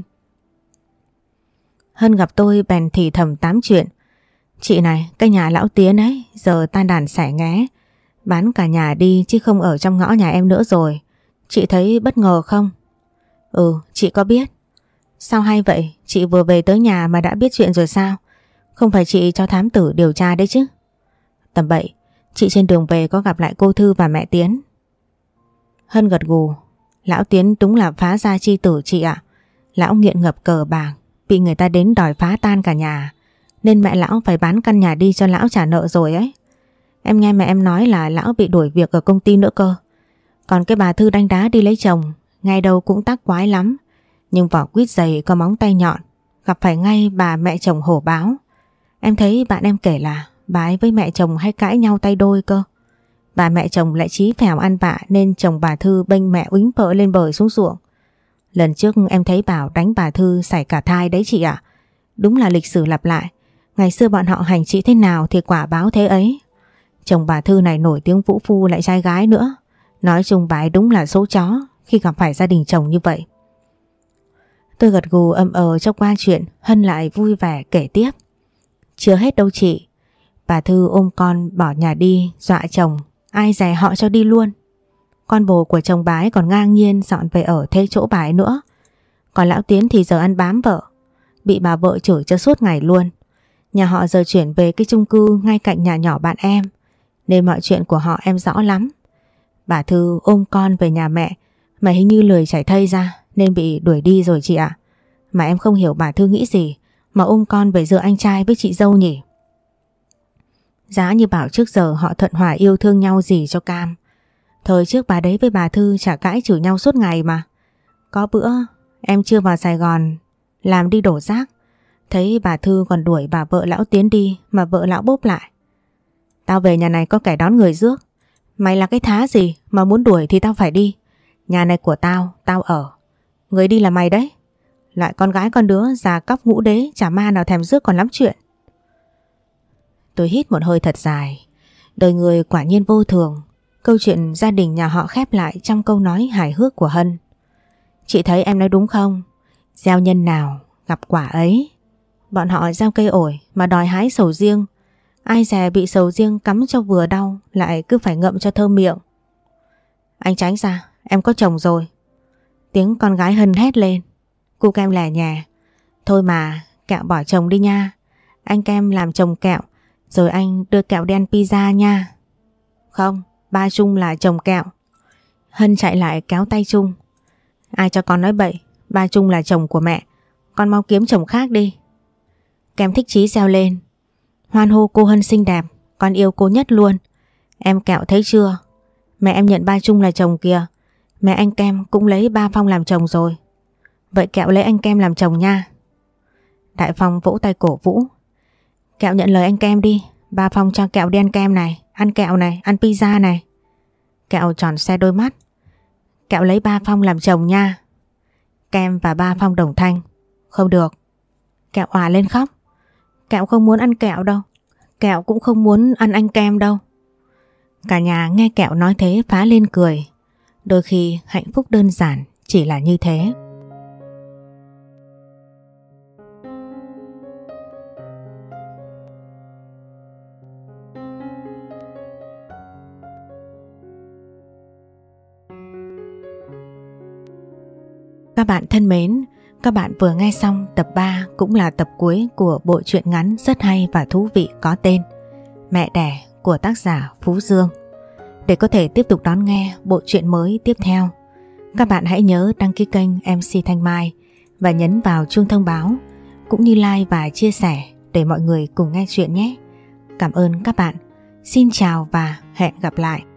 Hân gặp tôi bèn thì thầm tám chuyện. Chị này, cái nhà lão Tiến ấy giờ tan đàn xẻ nghé, bán cả nhà đi chứ không ở trong ngõ nhà em nữa rồi. Chị thấy bất ngờ không? Ừ, chị có biết. Sao hay vậy? Chị vừa về tới nhà mà đã biết chuyện rồi sao? Không phải chị cho thám tử điều tra đấy chứ? Tầm bậy, chị trên đường về có gặp lại cô Thư và mẹ Tiến. Hân gật gù. Lão Tiến đúng là phá gia chi tử chị ạ. Lão nghiện ngập cờ bạc, bị người ta đến đòi phá tan cả nhà, nên mẹ lão phải bán căn nhà đi cho lão trả nợ rồi ấy. Em nghe mẹ em nói là lão bị đuổi việc ở công ty nữa cơ. Còn cái bà Thư đánh đá đi lấy chồng, ngay đâu cũng tác quái lắm, nhưng vỏ quýt dày có móng tay nhọn, gặp phải ngay bà mẹ chồng hổ báo. Em thấy bạn em kể là bà ấy với mẹ chồng hay cãi nhau tay đôi cơ. Bà mẹ chồng lại chí phèo ăn vạ nên chồng bà Thư bênh mẹ uýnh vợ lên bờ xuống ruộng. Lần trước em thấy bảo đánh bà Thư sảy cả thai đấy chị ạ. Đúng là lịch sử lặp lại. Ngày xưa bọn họ hành chị thế nào thì quả báo thế ấy. Chồng bà Thư này nổi tiếng vũ phu lại trai gái nữa. Nói chung bà ấy đúng là số chó khi gặp phải gia đình chồng như vậy. Tôi gật gù ậm ờ cho qua chuyện. Hân lại vui vẻ kể tiếp. Chưa hết đâu chị. Bà Thư ôm con bỏ nhà đi, dọa chồng, ai dè họ cho đi luôn. Con bồ của chồng bà ấy còn ngang nhiên dọn về ở thế chỗ bà ấy nữa. Còn lão Tiến thì giờ ăn bám vợ, bị bà vợ chửi cho suốt ngày luôn. Nhà họ giờ chuyển về cái chung cư ngay cạnh nhà nhỏ bạn em, nên mọi chuyện của họ em rõ lắm. Bà Thư ôm con về nhà mẹ mà hình như lười chảy thây ra nên bị đuổi đi rồi chị ạ. Mà em không hiểu bà Thư nghĩ gì mà ôm con về giữa anh trai với chị dâu nhỉ. Giá như bảo trước giờ họ thuận hòa yêu thương nhau gì cho cam. Thời trước bà đấy với bà Thư chả cãi chửi nhau suốt ngày mà. Có bữa em chưa vào Sài Gòn làm đi đổ rác, thấy bà Thư còn đuổi bà vợ lão Tiến đi mà vợ lão bốp lại. Tao về nhà này có kẻ đón người rước. Mày là cái thá gì mà muốn đuổi thì tao phải đi. Nhà này của tao, tao ở. Người đi là mày đấy. Loại con gái con đứa già cóc ngũ đế chả ma nào thèm rước còn lắm chuyện. Tôi hít một hơi thật dài. Đời người quả nhiên vô thường. Câu chuyện gia đình nhà họ khép lại trong câu nói hài hước của Hân. Chị thấy em nói đúng không? Gieo nhân nào gặp quả ấy. Bọn họ gieo cây ổi mà đòi hái sầu riêng. Ai dè bị sầu riêng cắm cho vừa đau lại cứ phải ngậm cho thơm miệng. Anh tránh ra, em có chồng rồi. Tiếng con gái Hân hét lên. Cô Kem lẻ nhè. Thôi mà, Kẹo bỏ chồng đi nha. Anh Kem làm chồng Kẹo, rồi anh đưa Kẹo đi ăn pizza nha. Không, ba Trung là chồng Kẹo. Hân chạy lại kéo tay Trung. Ai cho con nói bậy, ba Trung là chồng của mẹ. Con mau kiếm chồng khác đi. Kem thích chí reo lên. Hoan hô cô Hân xinh đẹp, con yêu cô nhất luôn. Em Kẹo thấy chưa? Mẹ em nhận ba Trung là chồng kìa. Mẹ anh Kem cũng lấy ba Phong làm chồng rồi. Vậy Kẹo lấy anh Kem làm chồng nha. Đại Phong vỗ tay cổ vũ. Kẹo nhận lời anh Kem đi. Ba Phong cho Kẹo đi ăn kem này, ăn kẹo này, ăn pizza này. Kẹo tròn xe đôi mắt. Kẹo lấy ba Phong làm chồng nha. Kem và ba Phong đồng thanh. Không được. Kẹo òa lên khóc. Kẹo không muốn ăn Kẹo đâu. Kẹo cũng không muốn ăn anh Kem đâu. Cả nhà nghe Kẹo nói thế phá lên cười. Đôi khi hạnh phúc đơn giản chỉ là như thế. Các bạn thân mến, các bạn vừa nghe xong tập ba cũng là tập cuối của bộ truyện ngắn rất hay và thú vị có tên Mẹ đẻ của tác giả Phú Dương. Để có thể tiếp tục đón nghe bộ truyện mới tiếp theo, các bạn hãy nhớ đăng ký kênh em xê Thanh Mai và nhấn vào chuông thông báo cũng như like và chia sẻ để mọi người cùng nghe chuyện nhé. Cảm ơn các bạn. Xin chào và hẹn gặp lại.